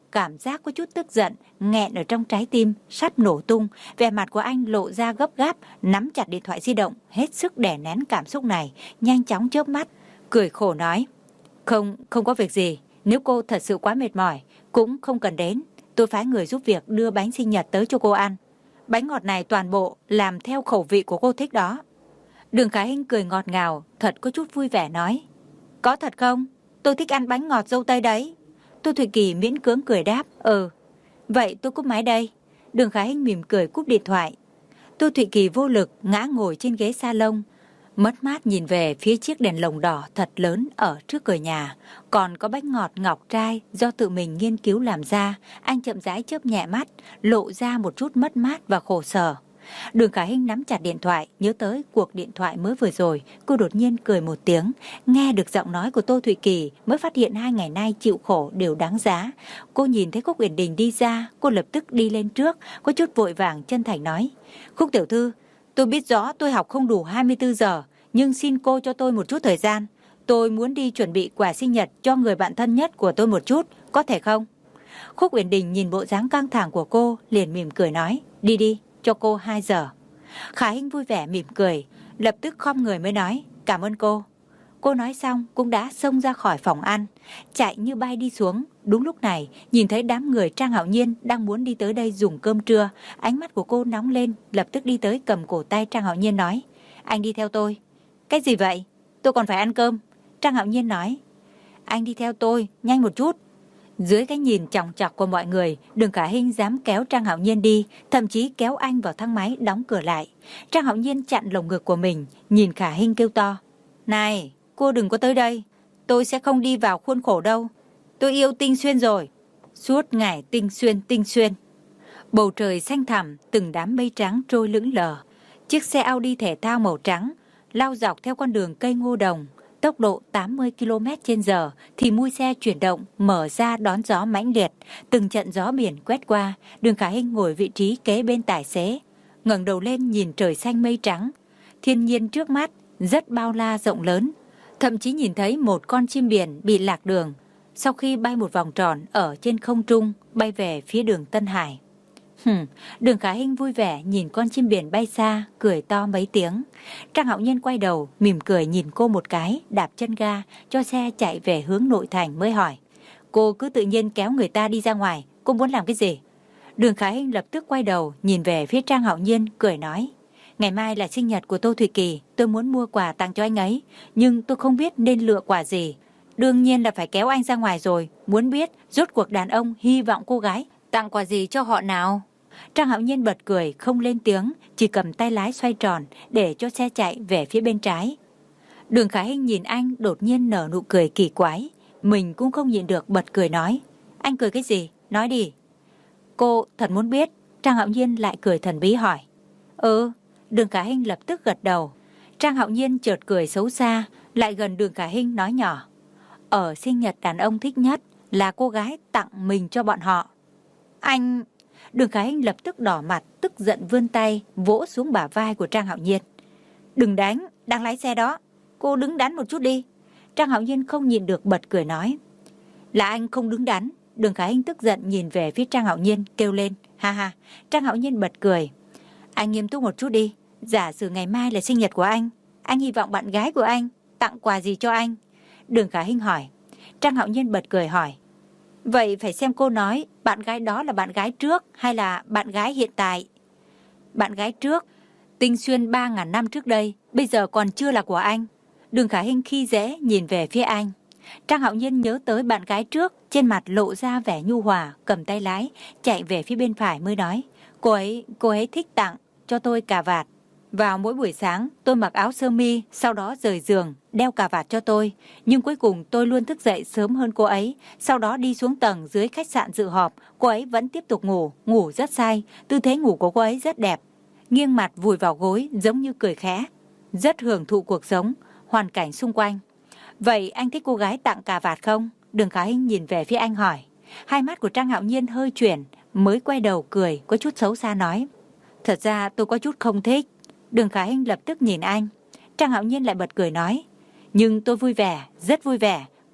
cảm giác có chút tức giận, nghẹn ở trong trái tim, sắp nổ tung. Vẻ mặt của anh lộ ra gấp gáp, nắm chặt điện thoại di động, hết sức đè nén cảm xúc này, nhanh chóng chớp mắt, cười khổ nói. Không, không có việc gì, nếu cô thật sự quá mệt mỏi, cũng không cần đến. Tôi phái người giúp việc đưa bánh sinh nhật tới cho cô ăn. Bánh ngọt này toàn bộ làm theo khẩu vị của cô thích đó. Đường Khải Hinh cười ngọt ngào, thật có chút vui vẻ nói. Có thật không? Tôi thích ăn bánh ngọt dâu tây đấy. Tô Thụy Kỳ miễn cưỡng cười đáp. Ừ, vậy tôi cúp máy đây. Đường Khải Hinh mỉm cười cúp điện thoại. Tô Thụy Kỳ vô lực ngã ngồi trên ghế salon, mất mát nhìn về phía chiếc đèn lồng đỏ thật lớn ở trước cửa nhà. Còn có bánh ngọt ngọc trai do tự mình nghiên cứu làm ra. Anh chậm rãi chớp nhẹ mắt, lộ ra một chút mất mát và khổ sở. Đường Khải Hinh nắm chặt điện thoại, nhớ tới cuộc điện thoại mới vừa rồi. Cô đột nhiên cười một tiếng, nghe được giọng nói của Tô Thụy Kỳ, mới phát hiện hai ngày nay chịu khổ đều đáng giá. Cô nhìn thấy Khúc Uyển Đình đi ra, cô lập tức đi lên trước, có chút vội vàng chân thành nói. Khúc tiểu thư, tôi biết rõ tôi học không đủ hai mươi tư giờ, nhưng xin cô cho tôi một chút thời gian. Tôi muốn đi chuẩn bị quà sinh nhật cho người bạn thân nhất của tôi một chút, có thể không? Khúc Uyển Đình nhìn bộ dáng căng thẳng của cô, liền mỉm cười nói. Đi đi, cho cô hai giờ. Khải Hinh vui vẻ mỉm cười, lập tức khom người mới nói. Cảm ơn cô. Cô nói xong cũng đã xông ra khỏi phòng ăn, chạy như bay đi xuống. Đúng lúc này, nhìn thấy đám người Trang Hạo Nhiên đang muốn đi tới đây dùng cơm trưa. Ánh mắt của cô nóng lên, lập tức đi tới cầm cổ tay Trang Hạo Nhiên nói. Anh đi theo tôi. Cái gì vậy? Tôi còn phải ăn cơm. Trang Hạo Nhiên nói. Anh đi theo tôi, nhanh một chút. Dưới cái nhìn chòng chọc của mọi người, Đường Khải Hinh dám kéo Trang Hạo Nhiên đi, thậm chí kéo anh vào thang máy đóng cửa lại. Trang Hạo Nhiên chặn lồng ngực của mình, nhìn Khải Hinh kêu to. Này, cô đừng có tới đây. Tôi sẽ không đi vào khuôn khổ đâu. Tôi yêu Tinh Xuyên rồi. Suốt ngày Tinh Xuyên, Tinh Xuyên. Bầu trời xanh thẳm, từng đám mây trắng trôi lững lờ. Chiếc xe Audi thể thao màu trắng lao dọc theo con đường cây ngô đồng, tốc độ tám mươi ki lô mét trên giờ thì mui xe chuyển động, mở ra đón gió mãnh liệt. Từng trận gió biển quét qua, Đường Khải Hinh ngồi vị trí kế bên tài xế, ngẩng đầu lên nhìn trời xanh mây trắng. Thiên nhiên trước mắt rất bao la rộng lớn, thậm chí nhìn thấy một con chim biển bị lạc đường. Sau khi bay một vòng tròn ở trên không trung, bay về phía đường Tân Hải. Hừm, Đường Khải Hinh vui vẻ nhìn con chim biển bay xa, cười to mấy tiếng. Trang Hạo Nhiên quay đầu, mỉm cười nhìn cô một cái, đạp chân ga, cho xe chạy về hướng nội thành mới hỏi. Cô cứ tự nhiên kéo người ta đi ra ngoài, cô muốn làm cái gì? Đường Khải Hinh lập tức quay đầu, nhìn về phía Trang Hạo Nhiên, cười nói. Ngày mai là sinh nhật của Tô Thụy Kỳ, tôi muốn mua quà tặng cho anh ấy, nhưng tôi không biết nên lựa quà gì. Đương nhiên là phải kéo anh ra ngoài rồi, muốn biết rốt cuộc đàn ông hy vọng cô gái tặng quà gì cho họ nào. Trang Hạo Nhiên bật cười, không lên tiếng, chỉ cầm tay lái xoay tròn để cho xe chạy về phía bên trái. Đường Khải Hinh nhìn anh đột nhiên nở nụ cười kỳ quái, mình cũng không nhịn được bật cười nói. Anh cười cái gì? Nói đi. Cô thật muốn biết? Trang Hạo Nhiên lại cười thần bí hỏi. Ừ. Đường Khải Hinh lập tức gật đầu. Trang Hạo Nhiên chợt cười xấu xa, lại gần Đường Khải Hinh nói nhỏ. Ở sinh nhật đàn ông thích nhất là cô gái tặng mình cho bọn họ. Anh... Đường Khải Hinh lập tức đỏ mặt, tức giận vươn tay, vỗ xuống bả vai của Trang Hạo Nhiên. Đừng đánh, đang lái xe đó. Cô đứng đắn một chút đi. Trang Hạo Nhiên không nhịn được bật cười nói. Là anh không đứng đắn. Đường Khải Hinh tức giận nhìn về phía Trang Hạo Nhiên, kêu lên. Ha ha, Trang Hạo Nhiên bật cười. Anh nghiêm túc một chút đi. Giả sử ngày mai là sinh nhật của anh, anh hy vọng bạn gái của anh tặng quà gì cho anh? Đường Khải Hinh hỏi. Trang Hạo Nhiên bật cười hỏi. Vậy phải xem cô nói bạn gái đó là bạn gái trước hay là bạn gái hiện tại? Bạn gái trước. Tinh Xuyên ba ngàn năm trước đây, bây giờ còn chưa là của anh. Đường Khải Hinh khi dễ nhìn về phía anh. Trang Hạo Nhiên nhớ tới bạn gái trước, trên mặt lộ ra vẻ nhu hòa, cầm tay lái, chạy về phía bên phải mới nói. Cô ấy, cô ấy thích tặng cho tôi cà vạt. Vào mỗi buổi sáng, tôi mặc áo sơ mi, sau đó rời giường, đeo cà vạt cho tôi. Nhưng cuối cùng tôi luôn thức dậy sớm hơn cô ấy. Sau đó đi xuống tầng dưới khách sạn dự họp, cô ấy vẫn tiếp tục ngủ, ngủ rất say. Tư thế ngủ của cô ấy rất đẹp. Nghiêng mặt vùi vào gối, giống như cười khẽ. Rất hưởng thụ cuộc sống, hoàn cảnh xung quanh. Vậy anh thích cô gái tặng cà vạt không? Đường Khải Hinh nhìn về phía anh hỏi. Hai mắt của Trang Hạo Nhiên hơi chuyển, mới quay đầu cười, có chút xấu xa nói. Thật ra tôi có chút không thích. Đường Khải Hinh lập tức nhìn anh. Trang Hạo Nhiên lại bật cười nói. Nhưng tôi vui vẻ, rất vui vẻ.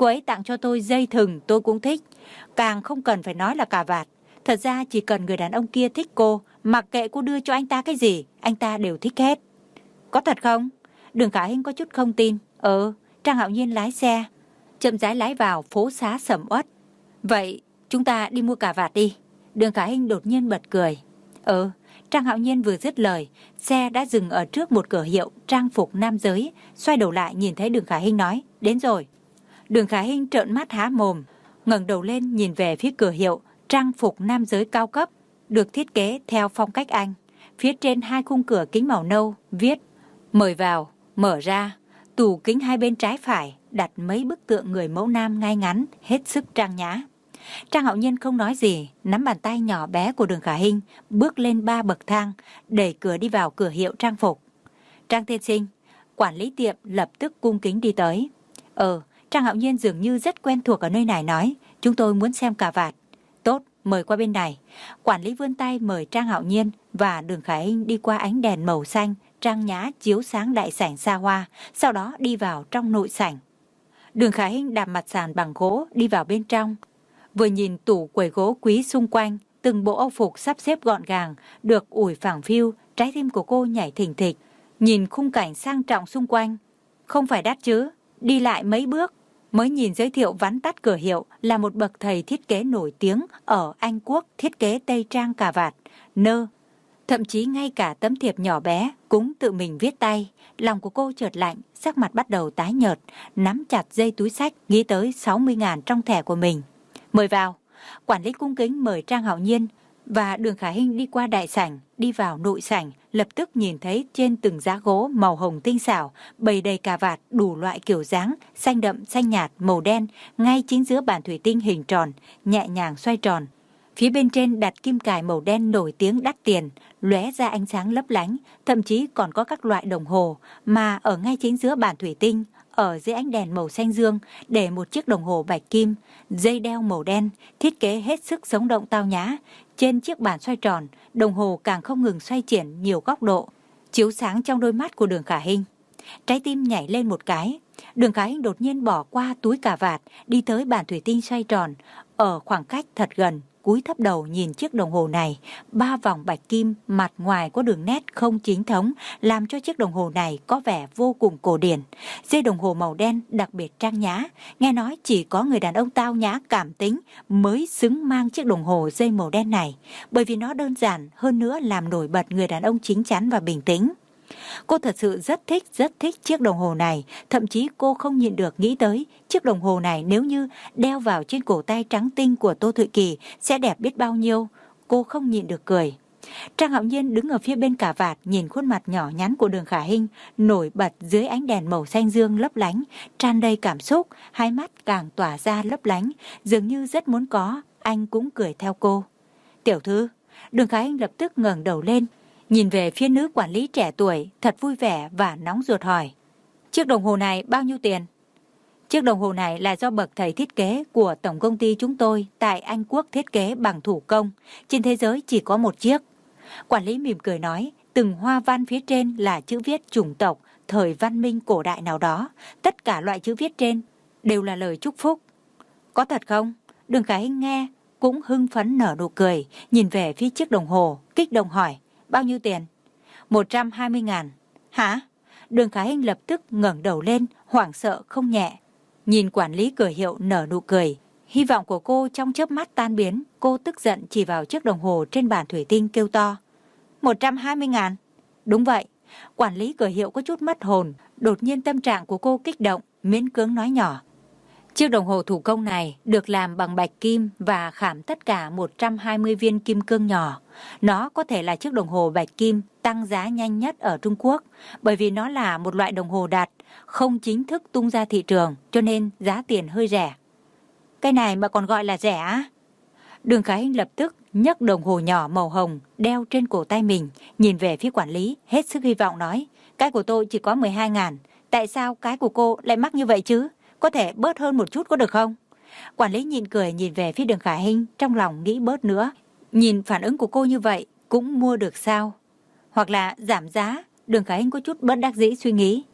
Cô ấy tặng cho tôi dây thừng tôi cũng thích. Càng không cần phải nói là cà vạt. Thật ra chỉ cần người đàn ông kia thích cô, mặc kệ cô đưa cho anh ta cái gì, anh ta đều thích hết. Có thật không? Đường Khả Hinh có chút không tin. Ừ, Trang Hạo Nhiên lái xe chậm rãi lái vào phố xá sầm uất. Vậy chúng ta đi mua cà vạt đi. Đường Khả Hinh đột nhiên bật cười. Ừ, Trang Hạo Nhiên vừa dứt lời, xe đã dừng ở trước một cửa hiệu trang phục nam giới. Xoay đầu lại nhìn thấy Đường Khả Hinh nói, đến rồi. Đường Khả Hinh trợn mắt há mồm, ngẩng đầu lên nhìn về phía cửa hiệu trang phục nam giới cao cấp, được thiết kế theo phong cách Anh. Phía trên hai khung cửa kính màu nâu viết mời vào. Mở ra, tủ kính hai bên trái phải đặt mấy bức tượng người mẫu nam ngay ngắn, hết sức trang nhã. Trang Hạo Nhiên không nói gì, nắm bàn tay nhỏ bé của Đường Khả Hinh, bước lên ba bậc thang, đẩy cửa đi vào cửa hiệu trang phục. Trang tiên sinh, quản lý tiệm lập tức cung kính đi tới. Ờ, Trang Hạo Nhiên dường như rất quen thuộc ở nơi này nói, chúng tôi muốn xem cà vạt. Tốt, mời qua bên này. Quản lý vươn tay mời Trang Hạo Nhiên và Đường Khả Hinh đi qua ánh đèn màu xanh, trang nhã chiếu sáng đại sảnh xa hoa, sau đó đi vào trong nội sảnh. Đường Khả Hinh đạp mặt sàn bằng gỗ đi vào bên trong. Vừa nhìn tủ quầy gỗ quý xung quanh, từng bộ âu phục sắp xếp gọn gàng, được ủi phẳng phiu, trái tim của cô nhảy thình thịch. Nhìn khung cảnh sang trọng xung quanh, không phải đắt chứ, đi lại mấy bước, mới nhìn giới thiệu vắn tắt cửa hiệu là một bậc thầy thiết kế nổi tiếng ở Anh Quốc thiết kế tây trang cà vạt, nơ. Thậm chí ngay cả tấm thiệp nhỏ bé cũng tự mình viết tay. Lòng của cô chợt lạnh, sắc mặt bắt đầu tái nhợt, nắm chặt dây túi xách, nghĩ tới sáu mươi ngàn trong thẻ của mình. Mời vào. Quản lý cung kính mời Trang Hạo Nhiên và Đường Khả Hinh đi qua đại sảnh, đi vào nội sảnh, lập tức nhìn thấy trên từng giá gỗ màu hồng tinh xảo, bày đầy cà vạt đủ loại kiểu dáng, xanh đậm, xanh nhạt, màu đen, ngay chính giữa bàn thủy tinh hình tròn, nhẹ nhàng xoay tròn. Phía bên trên đặt kim cài màu đen nổi tiếng đắt tiền, lóe ra ánh sáng lấp lánh, thậm chí còn có các loại đồng hồ, mà ở ngay chính giữa bàn thủy tinh, ở dưới ánh đèn màu xanh dương, để một chiếc đồng hồ bạch kim, dây đeo màu đen, thiết kế hết sức sống động tao nhã. Trên chiếc bàn xoay tròn, đồng hồ càng không ngừng xoay chuyển nhiều góc độ, chiếu sáng trong đôi mắt của Đường Khả Hinh. Trái tim nhảy lên một cái. Đường Khả Hinh đột nhiên bỏ qua túi cà vạt, đi tới bàn thủy tinh xoay tròn, ở khoảng cách thật gần, cúi thấp đầu nhìn chiếc đồng hồ này. Ba vòng bạch kim, mặt ngoài có đường nét không chính thống, làm cho chiếc đồng hồ này có vẻ vô cùng cổ điển. Dây đồng hồ màu đen đặc biệt trang nhã, nghe nói chỉ có người đàn ông tao nhã cảm tính mới xứng mang chiếc đồng hồ dây màu đen này, bởi vì nó đơn giản, hơn nữa làm nổi bật người đàn ông chính chắn và bình tĩnh. Cô thật sự rất thích, rất thích chiếc đồng hồ này. Thậm chí cô không nhịn được nghĩ tới chiếc đồng hồ này nếu như đeo vào trên cổ tay trắng tinh của Tô Thụy Kỳ sẽ đẹp biết bao nhiêu. Cô không nhịn được cười. Trang Hạo Nhiên đứng ở phía bên cà vạt, nhìn khuôn mặt nhỏ nhắn của Đường Khả Hinh nổi bật dưới ánh đèn màu xanh dương lấp lánh, tràn đầy cảm xúc, hai mắt càng tỏa ra lấp lánh, dường như rất muốn có. Anh cũng cười theo cô. Tiểu thư. Đường Khả Hinh lập tức ngẩng đầu lên, nhìn về phía nữ quản lý trẻ tuổi, thật vui vẻ và nóng ruột hỏi. Chiếc đồng hồ này bao nhiêu tiền? Chiếc đồng hồ này là do bậc thầy thiết kế của tổng công ty chúng tôi tại Anh Quốc thiết kế bằng thủ công. Trên thế giới chỉ có một chiếc. Quản lý mỉm cười nói, từng hoa văn phía trên là chữ viết chủng tộc, thời văn minh cổ đại nào đó. Tất cả loại chữ viết trên đều là lời chúc phúc. Có thật không? Đường Khả Hinh nghe cũng hưng phấn nở nụ cười, nhìn về phía chiếc đồng hồ, kích động hỏi. Bao nhiêu tiền? một trăm hai mươi ngàn. Hả? Đường Khả Hinh lập tức ngẩng đầu lên, hoảng sợ không nhẹ. Nhìn quản lý cửa hiệu nở nụ cười. Hy vọng của cô trong chớp mắt tan biến. Cô tức giận chỉ vào chiếc đồng hồ trên bàn thủy tinh kêu to. một trăm hai mươi ngàn. Đúng vậy. Quản lý cửa hiệu có chút mất hồn. Đột nhiên tâm trạng của cô kích động, miễn cưỡng nói nhỏ. Chiếc đồng hồ thủ công này được làm bằng bạch kim và khảm tất cả một trăm hai mươi viên kim cương nhỏ. Nó có thể là chiếc đồng hồ bạch kim tăng giá nhanh nhất ở Trung Quốc, bởi vì nó là một loại đồng hồ đặt, không chính thức tung ra thị trường, cho nên giá tiền hơi rẻ. Cái này mà còn gọi là rẻ á? Đường Khả Hinh lập tức nhấc đồng hồ nhỏ màu hồng đeo trên cổ tay mình, nhìn về phía quản lý, hết sức hy vọng nói. Cái của tôi chỉ có mười hai ngàn, tại sao cái của cô lại mắc như vậy chứ? Có thể bớt hơn một chút có được không? Quản lý nhịn cười nhìn về phía Đường Khả Hinh, trong lòng nghĩ bớt nữa. Nhìn phản ứng của cô như vậy, cũng mua được sao? Hoặc là giảm giá? Đường Khả Hinh có chút bất đắc dĩ suy nghĩ.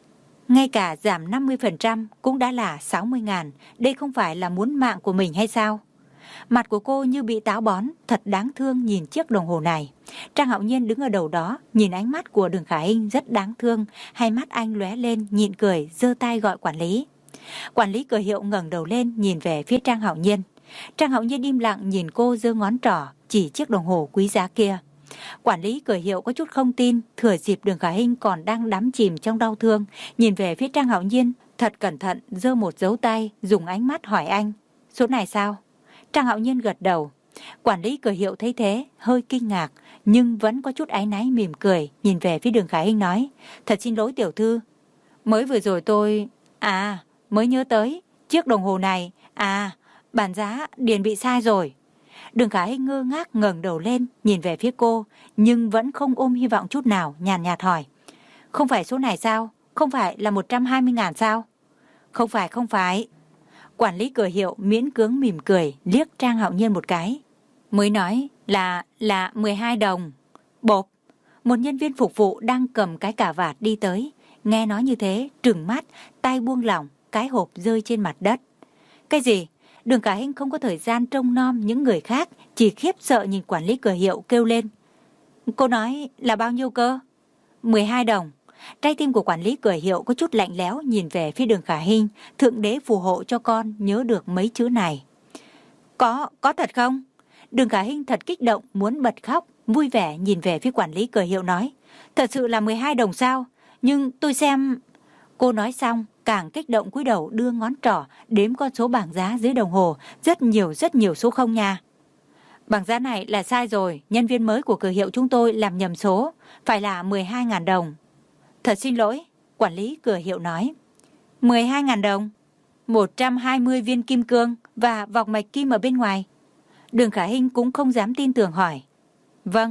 Ngay cả giảm năm mươi phần trăm cũng đã là sáu mươi ngàn. Đây không phải là muốn mạng của mình hay sao? Mặt của cô như bị táo bón, thật đáng thương nhìn chiếc đồng hồ này. Trang Hạo Nhiên đứng ở đầu đó, nhìn ánh mắt của Đường Khả Hinh rất đáng thương. Hai mắt anh lóe lên, nhịn cười, giơ tay gọi quản lý. Quản lý cửa hiệu ngẩng đầu lên, nhìn về phía Trang Hạo Nhiên. Trang Hạo Nhiên im lặng nhìn cô giơ ngón trỏ, chỉ chiếc đồng hồ quý giá kia. Quản lý cửa hiệu có chút không tin, thừa dịp Đường Khả Hinh còn đang đắm chìm trong đau thương, nhìn về phía Trang Hạo Nhiên, thật cẩn thận giơ một dấu tay, dùng ánh mắt hỏi anh, số này sao? Trang Hạo Nhiên gật đầu. Quản lý cửa hiệu thấy thế, hơi kinh ngạc, nhưng vẫn có chút áy náy mỉm cười, nhìn về phía Đường Khả Hinh nói, thật xin lỗi tiểu thư. Mới vừa rồi tôi... À, mới nhớ tới, chiếc đồng hồ này, à, bản giá điền bị sai rồi. Đường Khả Hinh ngơ ngác ngẩng đầu lên, nhìn về phía cô, nhưng vẫn không ôm hy vọng chút nào, nhàn nhạt hỏi. Không phải số này sao? Không phải là một trăm hai mươi ngàn sao? Không phải, không phải. Quản lý cửa hiệu miễn cưỡng mỉm cười, liếc Trang Hạo Nhiên một cái. Mới nói là, là mười hai đồng. Bộp, một nhân viên phục vụ đang cầm cái cà vạt đi tới. Nghe nói như thế, trừng mắt, tay buông lỏng, cái hộp rơi trên mặt đất. Cái gì? Đường Khả Hinh không có thời gian trông nom những người khác, chỉ khiếp sợ nhìn quản lý cửa hiệu kêu lên. Cô nói là bao nhiêu cơ? mười hai đồng. Trái tim của quản lý cửa hiệu có chút lạnh lẽo nhìn về phía Đường Khả Hinh, thượng đế phù hộ cho con nhớ được mấy chữ này. Có, có thật không? Đường Khả Hinh thật kích động muốn bật khóc, vui vẻ nhìn về phía quản lý cửa hiệu nói. Thật sự là mười hai đồng sao? Nhưng tôi xem... Cô nói xong, càng kích động cúi đầu đưa ngón trỏ đếm con số bảng giá dưới đồng hồ, rất nhiều rất nhiều số không nha. Bảng giá này là sai rồi, nhân viên mới của cửa hiệu chúng tôi làm nhầm số, phải là mười hai ngàn đồng. Thật xin lỗi, quản lý cửa hiệu nói. mười hai ngàn đồng, một trăm hai mươi viên kim cương và vòng mạch kim ở bên ngoài. Đường Khả Hinh cũng không dám tin tưởng hỏi. Vâng.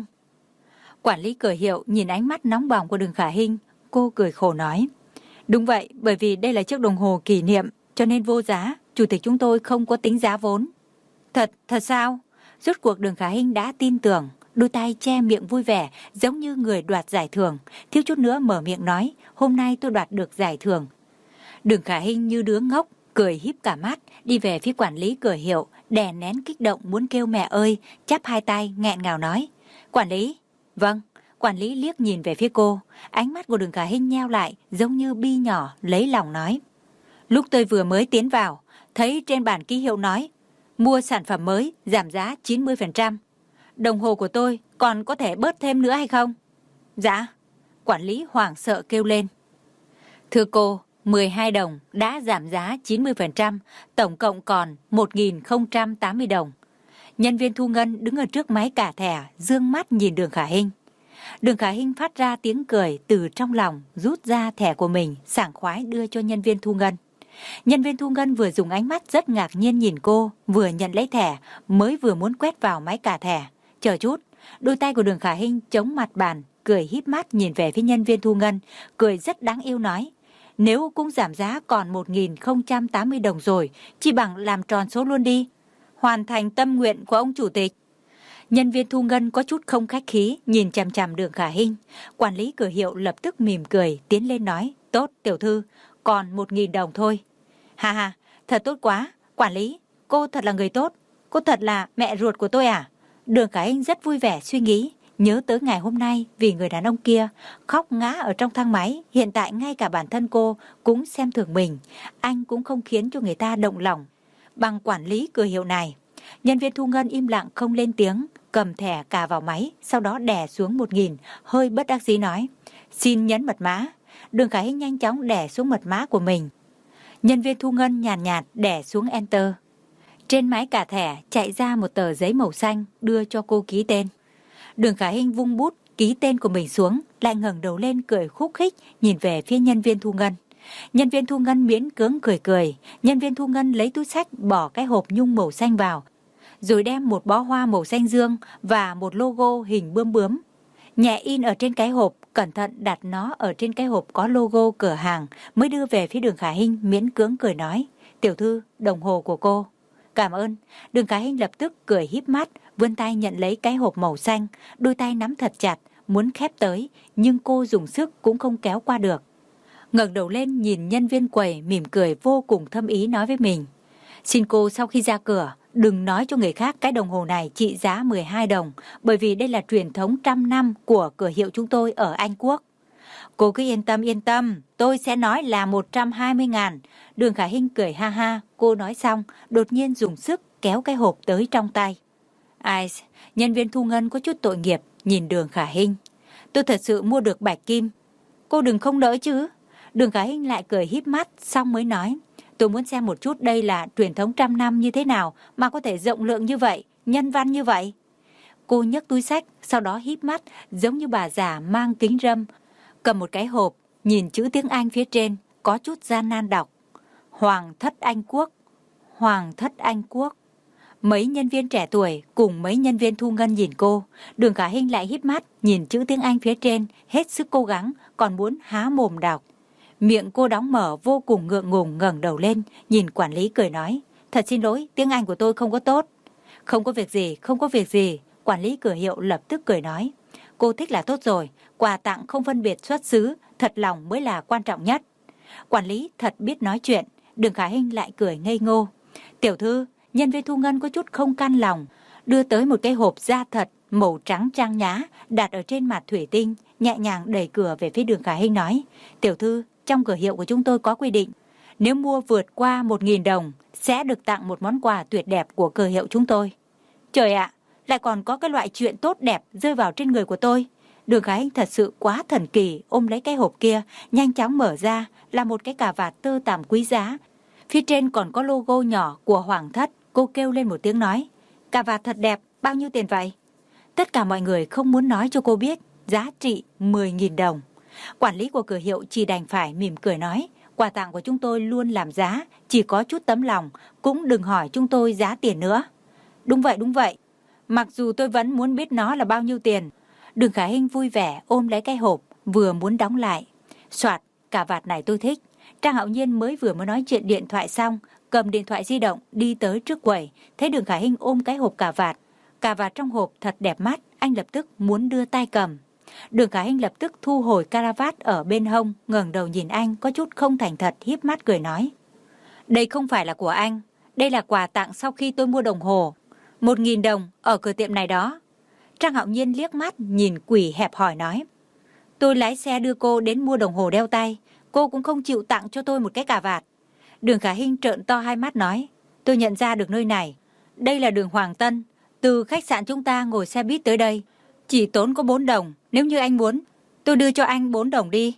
Quản lý cửa hiệu nhìn ánh mắt nóng bỏng của Đường Khả Hinh, cô cười khổ nói. Đúng vậy, bởi vì đây là chiếc đồng hồ kỷ niệm, cho nên vô giá, chủ tịch chúng tôi không có tính giá vốn. Thật, thật sao? Rốt cuộc Đường Khả Hinh đã tin tưởng, đôi tay che miệng vui vẻ, giống như người đoạt giải thưởng, thiếu chút nữa mở miệng nói, hôm nay tôi đoạt được giải thưởng. Đường Khả Hinh như đứa ngốc, cười híp cả mắt, đi về phía quản lý cửa hiệu, đè nén kích động muốn kêu mẹ ơi, chắp hai tay nghẹn ngào nói. Quản lý? Vâng. Quản lý liếc nhìn về phía cô, ánh mắt của Đường Khả Hinh nheo lại, giống như bi nhỏ, lấy lòng nói. Lúc tôi vừa mới tiến vào, thấy trên bản ký hiệu nói, mua sản phẩm mới, giảm giá chín mươi phần trăm. Đồng hồ của tôi còn có thể bớt thêm nữa hay không? Dạ. Quản lý hoảng sợ kêu lên. Thưa cô, mười hai đồng đã giảm giá chín mươi phần trăm, tổng cộng còn một nghìn không trăm tám mươi đồng. Nhân viên thu ngân đứng ở trước máy cả thẻ, dương mắt nhìn Đường Khả Hinh. Đường Khả Hinh phát ra tiếng cười từ trong lòng, rút ra thẻ của mình, sảng khoái đưa cho nhân viên thu ngân. Nhân viên thu ngân vừa dùng ánh mắt rất ngạc nhiên nhìn cô, vừa nhận lấy thẻ, mới vừa muốn quét vào máy cả thẻ. Chờ chút, đôi tay của Đường Khả Hinh chống mặt bàn, cười híp mắt nhìn về phía nhân viên thu ngân, cười rất đáng yêu nói. Nếu cũng giảm giá còn một nghìn không trăm tám mươi đồng rồi, chỉ bằng làm tròn số luôn đi. Hoàn thành tâm nguyện của ông chủ tịch. Nhân viên thu ngân có chút không khách khí, nhìn chằm chằm Đường Khả Hinh. Quản lý cửa hiệu lập tức mỉm cười, tiến lên nói, tốt tiểu thư, còn một nghìn đồng thôi. Hà hà, thật tốt quá, quản lý, cô thật là người tốt, cô thật là mẹ ruột của tôi à? Đường Khả Hinh rất vui vẻ suy nghĩ, nhớ tới ngày hôm nay vì người đàn ông kia, khóc ngã ở trong thang máy, hiện tại ngay cả bản thân cô cũng xem thường mình, anh cũng không khiến cho người ta động lòng. Bằng quản lý cửa hiệu này, nhân viên thu ngân im lặng không lên tiếng, cầm thẻ cà vào máy, sau đó đè xuống một nghìn, hơi bất đắc dĩ nói, xin nhấn mật mã. Đường Khả Hinh nhanh chóng đè xuống mật mã của mình. Nhân viên thu ngân nhàn nhạt, nhạt đè xuống enter. Trên máy cả thẻ chạy ra một tờ giấy màu xanh đưa cho cô ký tên. Đường Khả Hinh vung bút ký tên của mình xuống, lại ngẩng đầu lên cười khúc khích nhìn về phía nhân viên thu ngân. Nhân viên thu ngân miễn cưỡng cười cười. Nhân viên thu ngân lấy túi xách bỏ cái hộp nhung màu xanh vào, rồi đem một bó hoa màu xanh dương và một logo hình bướm bướm nhẹ in ở trên cái hộp, cẩn thận đặt nó ở trên cái hộp có logo cửa hàng, mới đưa về phía Đường Khả Hinh, miễn cưỡng cười nói, tiểu thư, đồng hồ của cô. Cảm ơn. Đường Khả Hinh lập tức cười híp mắt, vươn tay nhận lấy cái hộp màu xanh, đôi tay nắm thật chặt, muốn khép tới, nhưng cô dùng sức cũng không kéo qua được. ngẩng đầu lên nhìn nhân viên quầy mỉm cười vô cùng thâm ý nói với mình. Xin cô sau khi ra cửa, đừng nói cho người khác cái đồng hồ này trị giá mười hai đồng, bởi vì đây là truyền thống trăm năm của cửa hiệu chúng tôi ở Anh Quốc. Cô cứ yên tâm yên tâm, tôi sẽ nói là một trăm hai mươi ngàn. Đường Khả Hinh cười ha ha, cô nói xong, đột nhiên dùng sức kéo cái hộp tới trong tay. Ai, nhân viên thu ngân có chút tội nghiệp, nhìn Đường Khả Hinh. Tôi thật sự mua được bạch kim. Cô đừng không đỡ chứ. Đường Khả Hinh lại cười híp mắt, xong mới nói. Tôi muốn xem một chút đây là truyền thống trăm năm như thế nào mà có thể rộng lượng như vậy, nhân văn như vậy. Cô nhấc túi xách, sau đó híp mắt, giống như bà già mang kính râm, cầm một cái hộp, nhìn chữ tiếng Anh phía trên, có chút gian nan đọc. Hoàng thất Anh Quốc, Hoàng thất Anh Quốc. Mấy nhân viên trẻ tuổi cùng mấy nhân viên thu ngân nhìn cô. Đường Khả Hinh lại híp mắt, nhìn chữ tiếng Anh phía trên, hết sức cố gắng, còn muốn há mồm đọc. Miệng cô đóng mở vô cùng ngượng ngùng ngẩng đầu lên, nhìn quản lý cười nói. Thật xin lỗi, tiếng Anh của tôi không có tốt. Không có việc gì, không có việc gì. Quản lý cửa hiệu lập tức cười nói. Cô thích là tốt rồi, quà tặng không phân biệt xuất xứ, thật lòng mới là quan trọng nhất. Quản lý thật biết nói chuyện, Đường Khả Hinh lại cười ngây ngô. Tiểu thư, nhân viên thu ngân có chút không can lòng, đưa tới một cái hộp da thật, màu trắng trang nhã, đặt ở trên mặt thủy tinh, nhẹ nhàng đẩy cửa về phía Đường Khả Hinh nói. Tiểu thư, trong cửa hiệu của chúng tôi có quy định, nếu mua vượt qua một nghìn đồng, sẽ được tặng một món quà tuyệt đẹp của cửa hiệu chúng tôi. Trời ạ, lại còn có cái loại chuyện tốt đẹp rơi vào trên người của tôi. Đường Khả Hinh thật sự quá thần kỳ, ôm lấy cái hộp kia, nhanh chóng mở ra, là một cái cà vạt tơ tằm quý giá. Phía trên còn có logo nhỏ của Hoàng thất. Cô kêu lên một tiếng nói, cà vạt thật đẹp, bao nhiêu tiền vậy? Tất cả mọi người không muốn nói cho cô biết, giá trị mười nghìn đồng. Quản lý của cửa hiệu chỉ đành phải mỉm cười nói, quà tặng của chúng tôi luôn làm giá, chỉ có chút tấm lòng, cũng đừng hỏi chúng tôi giá tiền nữa. Đúng vậy, đúng vậy. Mặc dù tôi vẫn muốn biết nó là bao nhiêu tiền. Đường Khả Hinh vui vẻ ôm lấy cái hộp, vừa muốn đóng lại. Soạt, cà vạt này tôi thích. Trang Hạo Nhiên mới vừa mới nói chuyện điện thoại xong, cầm điện thoại di động đi tới trước quầy, thấy Đường Khả Hinh ôm cái hộp cà vạt. Cà vạt trong hộp thật đẹp mắt, anh lập tức muốn đưa tay cầm. Đường Khả Hinh lập tức thu hồi caravat ở bên hông, ngẩng đầu nhìn anh có chút không thành thật, híp mắt cười nói. Đây không phải là của anh, đây là quà tặng sau khi tôi mua đồng hồ. Một nghìn đồng ở cửa tiệm này đó. Trang Hạo Nhiên liếc mắt nhìn quỷ hẹp hỏi nói. Tôi lái xe đưa cô đến mua đồng hồ đeo tay, cô cũng không chịu tặng cho tôi một cái cà vạt. Đường Khả Hinh trợn to hai mắt nói. Tôi nhận ra được nơi này. Đây là đường Hoàng Tân. Từ khách sạn chúng ta ngồi xe buýt tới đây chỉ tốn có bốn đồng. Nếu như anh muốn, tôi đưa cho anh bốn đồng đi.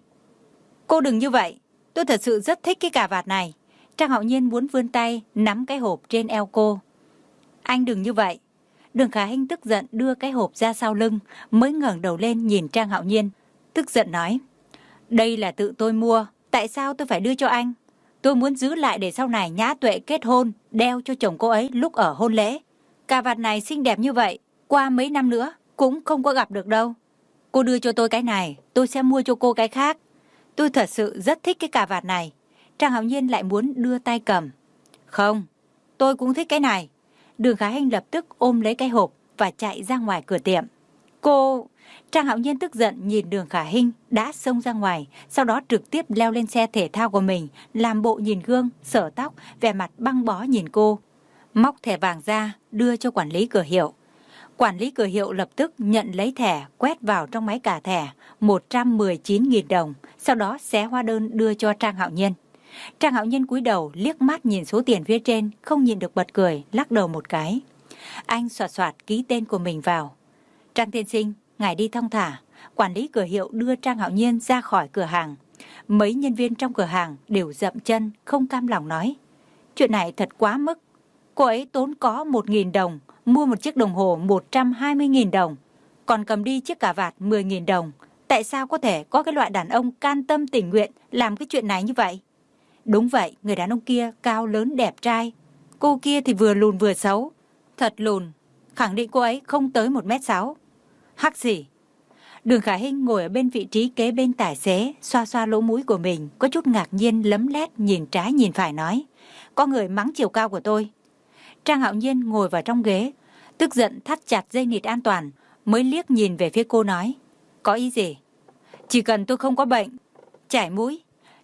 Cô đừng như vậy. Tôi thật sự rất thích cái cà vạt này. Trang Hạo Nhiên muốn vươn tay nắm cái hộp trên eo cô. Anh đừng như vậy. Đường Khả Hinh tức giận đưa cái hộp ra sau lưng, mới ngẩng đầu lên nhìn Trang Hạo Nhiên, tức giận nói. Đây là tự tôi mua, tại sao tôi phải đưa cho anh? Tôi muốn giữ lại để sau này Nhã Tuệ kết hôn, đeo cho chồng cô ấy lúc ở hôn lễ. Cà vạt này xinh đẹp như vậy, qua mấy năm nữa cũng không có gặp được đâu. Cô đưa cho tôi cái này, tôi sẽ mua cho cô cái khác. Tôi thật sự rất thích cái cà vạt này. Trang Hạo Nhiên lại muốn đưa tay cầm. Không, tôi cũng thích cái này. Đường Khả Hinh lập tức ôm lấy cái hộp và chạy ra ngoài cửa tiệm. Cô... Trang Hạo Nhiên tức giận nhìn Đường Khả Hinh đã xông ra ngoài, sau đó trực tiếp leo lên xe thể thao của mình, làm bộ nhìn gương, xở tóc, vẻ mặt băng bó nhìn cô. Móc thẻ vàng ra, đưa cho quản lý cửa hiệu. Quản lý cửa hiệu lập tức nhận lấy thẻ, quét vào trong máy cả thẻ, một trăm mười chín nghìn đồng, sau đó xé hóa đơn đưa cho Trang Hạo Nhiên. Trang Hạo Nhiên cúi đầu liếc mắt nhìn số tiền phía trên, không nhịn được bật cười, lắc đầu một cái. Anh xoạt xoạt ký tên của mình vào. Trang tiên sinh, ngài đi thong thả. Quản lý cửa hiệu đưa Trang Hạo Nhiên ra khỏi cửa hàng. Mấy nhân viên trong cửa hàng đều dậm chân, không cam lòng nói. Chuyện này thật quá mức. Cô ấy tốn có một nghìn đồng, mua một chiếc đồng hồ một trăm hai mươi nghìn đồng, còn cầm đi chiếc cà vạt mười nghìn đồng. Tại sao có thể có cái loại đàn ông can tâm tình nguyện làm cái chuyện này như vậy? Đúng vậy, người đàn ông kia cao lớn đẹp trai. Cô kia thì vừa lùn vừa xấu. Thật lùn, khẳng định cô ấy không tới một mét sáu. Hắc gì? Đường Khả Hinh ngồi ở bên vị trí kế bên tài xế, xoa xoa lỗ mũi của mình, có chút ngạc nhiên lấm lét nhìn trái nhìn phải nói. Có người mắng chiều cao của tôi. Trang Hạo Nhiên ngồi vào trong ghế, tức giận thắt chặt dây nịt an toàn, mới liếc nhìn về phía cô nói. Có ý gì? Chỉ cần tôi không có bệnh, chảy mũi,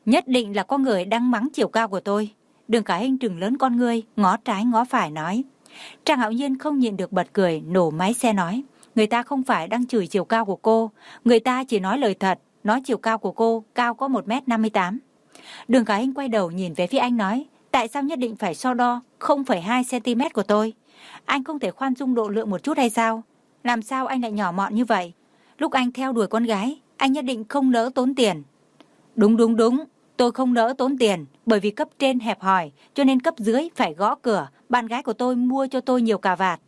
Nhất định là có người đang mắng chiều cao của tôi. Đường Khả Hinh trừng lớn con ngươi, ngó trái ngó phải nói. Trang Hạo Nhiên không nhịn được bật cười, nổ máy xe nói. Người ta không phải đang chửi chiều cao của cô, người ta chỉ nói lời thật, nói chiều cao của cô cao có một mét năm mươi tám. Đường Khả Hinh quay đầu nhìn về phía anh nói. Tại sao nhất định phải so đo không phẩy hai xăng-ti-mét của tôi? Anh không thể khoan dung độ lượng một chút hay sao? Làm sao anh lại nhỏ mọn như vậy? Lúc anh theo đuổi con gái, anh nhất định không nỡ tốn tiền. Đúng đúng đúng, tôi không nỡ tốn tiền, bởi vì cấp trên hẹp hòi, cho nên cấp dưới phải gõ cửa, bạn gái của tôi mua cho tôi nhiều cà vạt.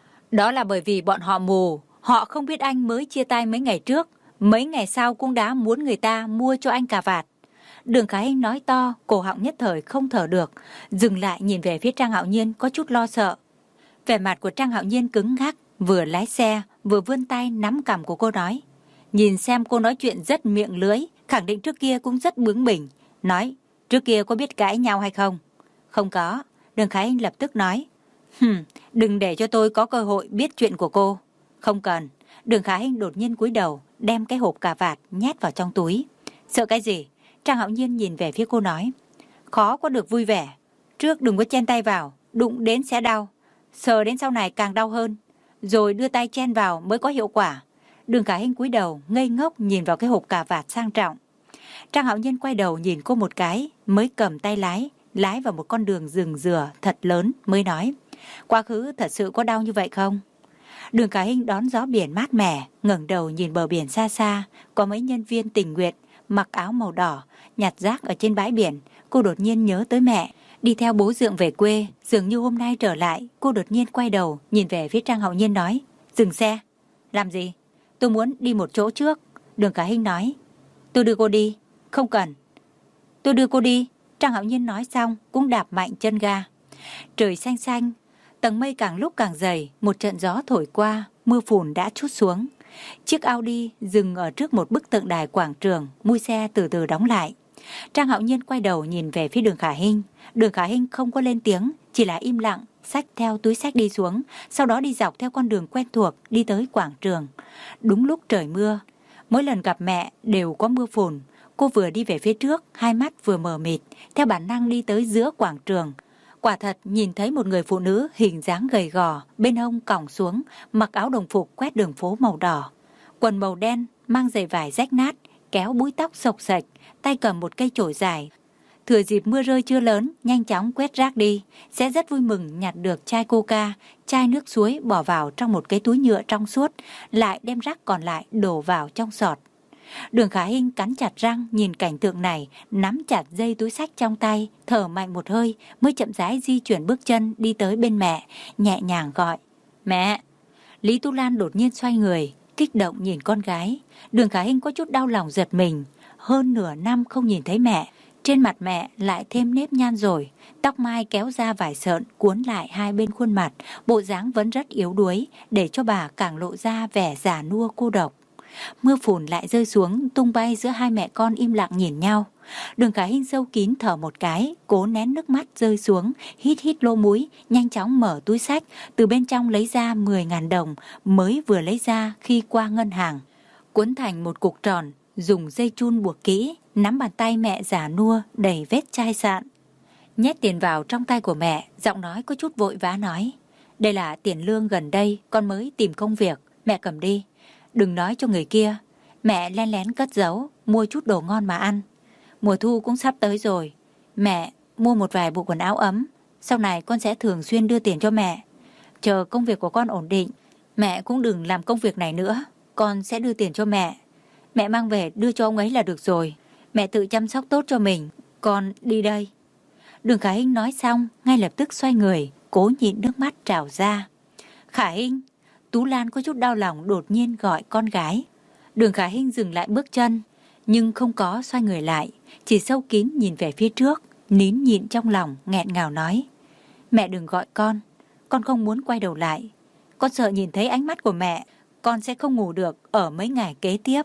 Đó là bởi vì bọn họ mù, họ không biết anh mới chia tay mấy ngày trước, mấy ngày sau cũng đã muốn người ta mua cho anh cà vạt. Đường Khả Hinh nói to, cổ họng nhất thời không thở được, dừng lại nhìn về phía Trang Hạo Nhiên có chút lo sợ. Vẻ mặt của Trang Hạo Nhiên cứng ngắc, vừa lái xe, vừa vươn tay nắm cằm của cô nói. Nhìn xem cô nói chuyện rất miệng lưỡi, khẳng định trước kia cũng rất bướng bỉnh. Nói, trước kia có biết cãi nhau hay không? Không có. Đường Khả Hinh lập tức nói. Hừm, đừng để cho tôi có cơ hội biết chuyện của cô. Không cần. Đường Khả Hinh đột nhiên cúi đầu, đem cái hộp cà vạt nhét vào trong túi. Sợ cái gì? Trang Hạo Nhiên nhìn về phía cô nói. Khó có được vui vẻ. Trước đừng có chen tay vào, đụng đến sẽ đau. Sờ đến sau này càng đau hơn. Rồi đưa tay chen vào mới có hiệu quả. Đường Khả Hinh cúi đầu ngây ngốc nhìn vào cái hộp cà vạt sang trọng. Trang Hạo Nhiên quay đầu nhìn cô một cái, mới cầm tay lái, lái vào một con đường rừng dừa thật lớn mới nói. Quá khứ thật sự có đau như vậy không? Đường Khả Hinh đón gió biển mát mẻ, ngẩng đầu nhìn bờ biển xa xa, có mấy nhân viên tình nguyện mặc áo màu đỏ, nhặt rác ở trên bãi biển. Cô đột nhiên nhớ tới mẹ, đi theo bố Dượng về quê, dường như hôm nay trở lại. Cô đột nhiên quay đầu nhìn về phía Trang Hạo Nhiên nói. Dừng xe. Làm gì? Tôi muốn đi một chỗ trước. Đường Khả Hinh nói. Tôi đưa cô đi. Không cần. Tôi đưa cô đi. Trang Hạo Nhiên nói xong cũng đạp mạnh chân ga. Trời xanh xanh, tầng mây càng lúc càng dày, một trận gió thổi qua, mưa phùn đã trút xuống. Chiếc Audi dừng ở trước một bức tượng đài quảng trường, mui xe từ từ đóng lại. Trang Hạo Nhiên quay đầu nhìn về phía Đường Khả Hinh. Đường Khả Hinh không có lên tiếng, chỉ là im lặng, xách theo túi xách đi xuống, sau đó đi dọc theo con đường quen thuộc đi tới quảng trường. Đúng lúc trời mưa, mỗi lần gặp mẹ đều có mưa phùn. Cô vừa đi về phía trước, hai mắt vừa mờ mịt, theo bản năng đi tới giữa quảng trường. Quả thật nhìn thấy một người phụ nữ hình dáng gầy gò, bên hông còng xuống, mặc áo đồng phục quét đường phố màu đỏ, quần màu đen, mang giày vải rách nát, kéo búi tóc xộc xệch, tay cầm một cây chổi dài. Thừa dịp mưa rơi chưa lớn, nhanh chóng quét rác đi, sẽ rất vui mừng nhặt được chai coca, chai nước suối bỏ vào trong một cái túi nhựa trong suốt, lại đem rác còn lại đổ vào trong sọt. Đường Khả Hinh cắn chặt răng nhìn cảnh tượng này, nắm chặt dây túi xách trong tay, thở mạnh một hơi, mới chậm rãi di chuyển bước chân đi tới bên mẹ, nhẹ nhàng gọi. Mẹ! Lý Tu Lan đột nhiên xoay người, kích động nhìn con gái. Đường Khả Hinh có chút đau lòng giật mình. Hơn nửa năm không nhìn thấy mẹ, trên mặt mẹ lại thêm nếp nhăn rồi, tóc mai kéo ra vài sợn cuốn lại hai bên khuôn mặt, bộ dáng vẫn rất yếu đuối, để cho bà càng lộ ra vẻ già nua cô độc. Mưa phùn lại rơi xuống, tung bay giữa hai mẹ con im lặng nhìn nhau. Đường Khả Hinh sâu kín thở một cái, cố nén nước mắt rơi xuống, hít hít lỗ mũi, nhanh chóng mở túi xách, từ bên trong lấy ra mười ngàn đồng mới vừa lấy ra khi qua ngân hàng, cuốn thành một cục tròn, dùng dây chun buộc kỹ, nắm bàn tay mẹ già nua đầy vết chai sạn, nhét tiền vào trong tay của mẹ, giọng nói có chút vội vã nói. Đây là tiền lương gần đây con mới tìm công việc, mẹ cầm đi. Đừng nói cho người kia. Mẹ len lén cất giấu, mua chút đồ ngon mà ăn. Mùa thu cũng sắp tới rồi, mẹ mua một vài bộ quần áo ấm. Sau này con sẽ thường xuyên đưa tiền cho mẹ. Chờ công việc của con ổn định, mẹ cũng đừng làm công việc này nữa, con sẽ đưa tiền cho mẹ. Mẹ mang về đưa cho ông ấy là được rồi. Mẹ tự chăm sóc tốt cho mình. Con đi đây. Đường Khả Hinh nói xong, ngay lập tức xoay người, cố nhịn nước mắt trào ra. Khả Hinh! Tú Lan có chút đau lòng đột nhiên gọi con gái. Đường Khả Hinh dừng lại bước chân, nhưng không có xoay người lại, chỉ sâu kín nhìn về phía trước, nín nhịn trong lòng, nghẹn ngào nói. Mẹ đừng gọi con, con không muốn quay đầu lại. Con sợ nhìn thấy ánh mắt của mẹ, con sẽ không ngủ được ở mấy ngày kế tiếp.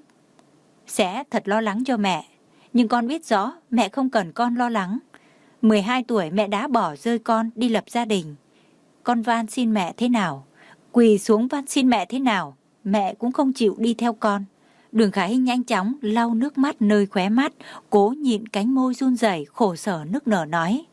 Sẽ thật lo lắng cho mẹ, nhưng con biết rõ mẹ không cần con lo lắng. mười hai tuổi mẹ đã bỏ rơi con đi lập gia đình. Con van xin mẹ thế nào, quỳ xuống van xin mẹ thế nào, mẹ cũng không chịu đi theo con. Đường Khả Hinh nhanh chóng lau nước mắt nơi khóe mắt, cố nhịn cánh môi run rẩy khổ sở nức nở nói: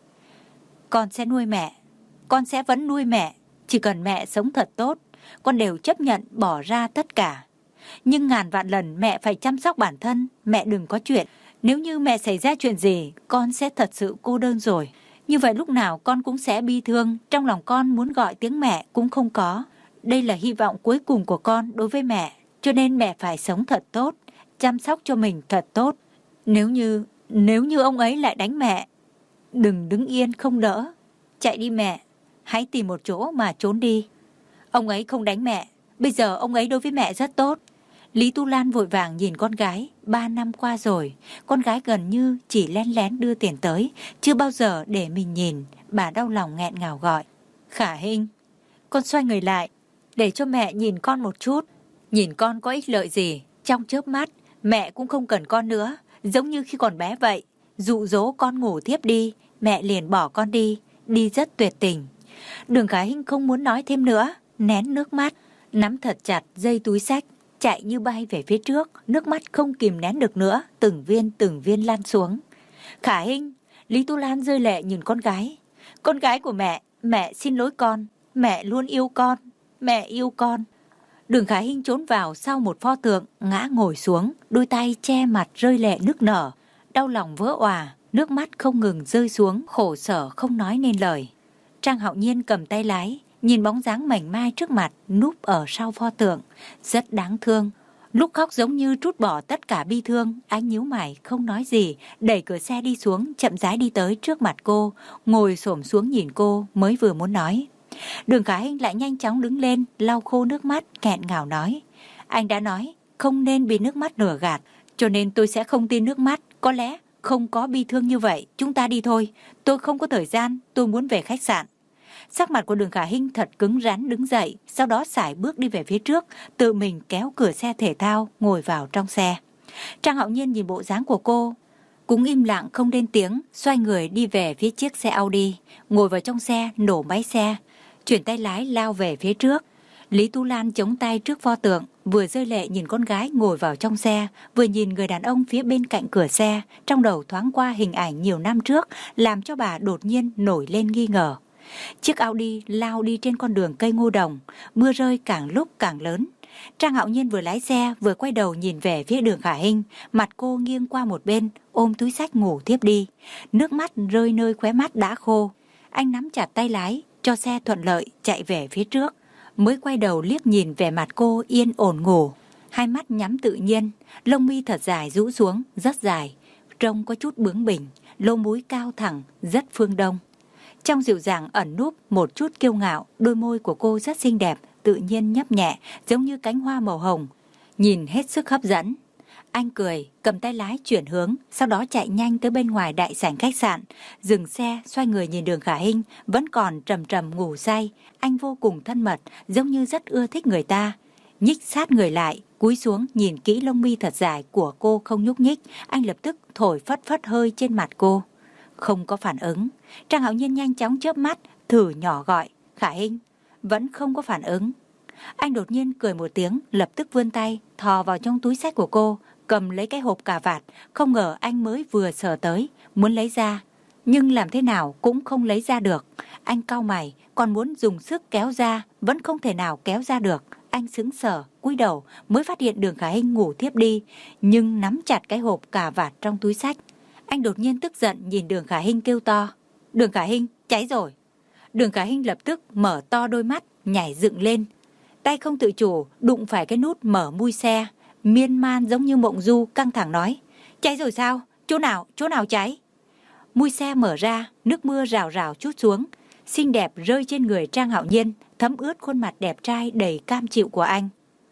Con sẽ nuôi mẹ, con sẽ vẫn nuôi mẹ, chỉ cần mẹ sống thật tốt, con đều chấp nhận bỏ ra tất cả. Nhưng ngàn vạn lần mẹ phải chăm sóc bản thân, mẹ đừng có chuyện. Nếu như mẹ xảy ra chuyện gì, con sẽ thật sự cô đơn rồi. Như vậy lúc nào con cũng sẽ bi thương, trong lòng con muốn gọi tiếng mẹ cũng không có. Đây là hy vọng cuối cùng của con đối với mẹ, cho nên mẹ phải sống thật tốt, chăm sóc cho mình thật tốt. Nếu như, nếu như ông ấy lại đánh mẹ, đừng đứng yên không đỡ. Chạy đi mẹ, hãy tìm một chỗ mà trốn đi. Ông ấy không đánh mẹ, bây giờ ông ấy đối với mẹ rất tốt. Lý Tu Lan vội vàng nhìn con gái, ba năm qua rồi, con gái gần như chỉ lén lén đưa tiền tới, chưa bao giờ để mình nhìn, bà đau lòng nghẹn ngào gọi. Khả Hinh, con xoay người lại, để cho mẹ nhìn con một chút. Nhìn con có ích lợi gì, trong chớp mắt, mẹ cũng không cần con nữa, giống như khi còn bé vậy. Dụ dỗ con ngủ thiếp đi, mẹ liền bỏ con đi, đi rất tuyệt tình. Đường Khả Hinh không muốn nói thêm nữa, nén nước mắt, nắm thật chặt dây túi xách, chạy như bay về phía trước, nước mắt không kìm nén được nữa, từng viên từng viên lan xuống. Khả Hinh, Lý Tu Lan rơi lệ nhìn con gái. Con gái của mẹ, mẹ xin lỗi con, mẹ luôn yêu con, mẹ yêu con. Đường Khả Hinh trốn vào sau một pho tượng, ngã ngồi xuống, đôi tay che mặt rơi lệ nức nở, đau lòng vỡ òa, nước mắt không ngừng rơi xuống, khổ sở không nói nên lời. Trang Hạo Nhiên cầm tay lái, nhìn bóng dáng mảnh mai trước mặt, núp ở sau pho tượng, rất đáng thương. Lúc khóc giống như trút bỏ tất cả bi thương, anh nhíu mày không nói gì, đẩy cửa xe đi xuống, chậm rãi đi tới trước mặt cô, ngồi xổm xuống nhìn cô, mới vừa muốn nói. Đường Khả Hinh lại nhanh chóng đứng lên, lau khô nước mắt, nghẹn ngào nói: Anh đã nói, không nên bị nước mắt lừa gạt, cho nên tôi sẽ không tin nước mắt, có lẽ không có bi thương như vậy, chúng ta đi thôi, tôi không có thời gian, tôi muốn về khách sạn. Sắc mặt của Đường Khả Hinh thật cứng rắn đứng dậy, sau đó sải bước đi về phía trước, tự mình kéo cửa xe thể thao, ngồi vào trong xe. Trang Hạo Nhiên nhìn bộ dáng của cô, cũng im lặng không lên tiếng, xoay người đi về phía chiếc xe Audi, ngồi vào trong xe, nổ máy xe, chuyển tay lái lao về phía trước. Lý Tu Lan chống tay trước pho tượng, vừa rơi lệ nhìn con gái ngồi vào trong xe, vừa nhìn người đàn ông phía bên cạnh cửa xe, trong đầu thoáng qua hình ảnh nhiều năm trước, làm cho bà đột nhiên nổi lên nghi ngờ. Chiếc Audi lao đi trên con đường cây ngô đồng, mưa rơi càng lúc càng lớn. Trang Hạo Nhiên vừa lái xe vừa quay đầu nhìn về phía Đường Khả Hinh, mặt cô nghiêng qua một bên, ôm túi xách ngủ tiếp đi. Nước mắt rơi nơi khóe mắt đã khô. Anh nắm chặt tay lái, cho xe thuận lợi chạy về phía trước, mới quay đầu liếc nhìn về mặt cô yên ổn ngủ, hai mắt nhắm tự nhiên, lông mi thật dài rũ xuống, rất dài, trông có chút bướng bỉnh, lông mũi cao thẳng, rất phương Đông. Trong dịu dàng ẩn núp một chút kiêu ngạo, đôi môi của cô rất xinh đẹp, tự nhiên nhấp nhẹ, giống như cánh hoa màu hồng, nhìn hết sức hấp dẫn. Anh cười, cầm tay lái chuyển hướng, sau đó chạy nhanh tới bên ngoài đại sảnh khách sạn, dừng xe, xoay người nhìn Đường Khả Hinh, vẫn còn trầm trầm ngủ say. Anh vô cùng thân mật, giống như rất ưa thích người ta. Nhích sát người lại, cúi xuống nhìn kỹ lông mi thật dài của cô không nhúc nhích, anh lập tức thổi phất phất hơi trên mặt cô. Không có phản ứng. Trang Hạo Nhiên nhanh chóng chớp mắt, thử nhỏ gọi: Khả Hinh. Vẫn không có phản ứng. Anh đột nhiên cười một tiếng, lập tức vươn tay, thò vào trong túi xách của cô, cầm lấy cái hộp cà vạt, không ngờ anh mới vừa sờ tới, muốn lấy ra, nhưng làm thế nào cũng không lấy ra được. Anh cau mày, còn muốn dùng sức kéo ra, vẫn không thể nào kéo ra được. Anh sững sờ, cúi đầu, mới phát hiện Đường Khả Hinh ngủ thiếp đi, nhưng nắm chặt cái hộp cà vạt trong túi xách. Anh đột nhiên tức giận nhìn Đường Khả Hinh kêu to: Đường Khả Hinh, cháy rồi. Đường Khả Hinh lập tức mở to đôi mắt, nhảy dựng lên, tay không tự chủ đụng phải cái nút mở mui xe, miên man giống như mộng du, căng thẳng nói: Cháy rồi sao? Chỗ nào? Chỗ nào cháy? Mui xe mở ra, nước mưa rào rào trút xuống, xinh đẹp rơi trên người Trang Hạo Nhiên, thấm ướt khuôn mặt đẹp trai đầy cam chịu của anh.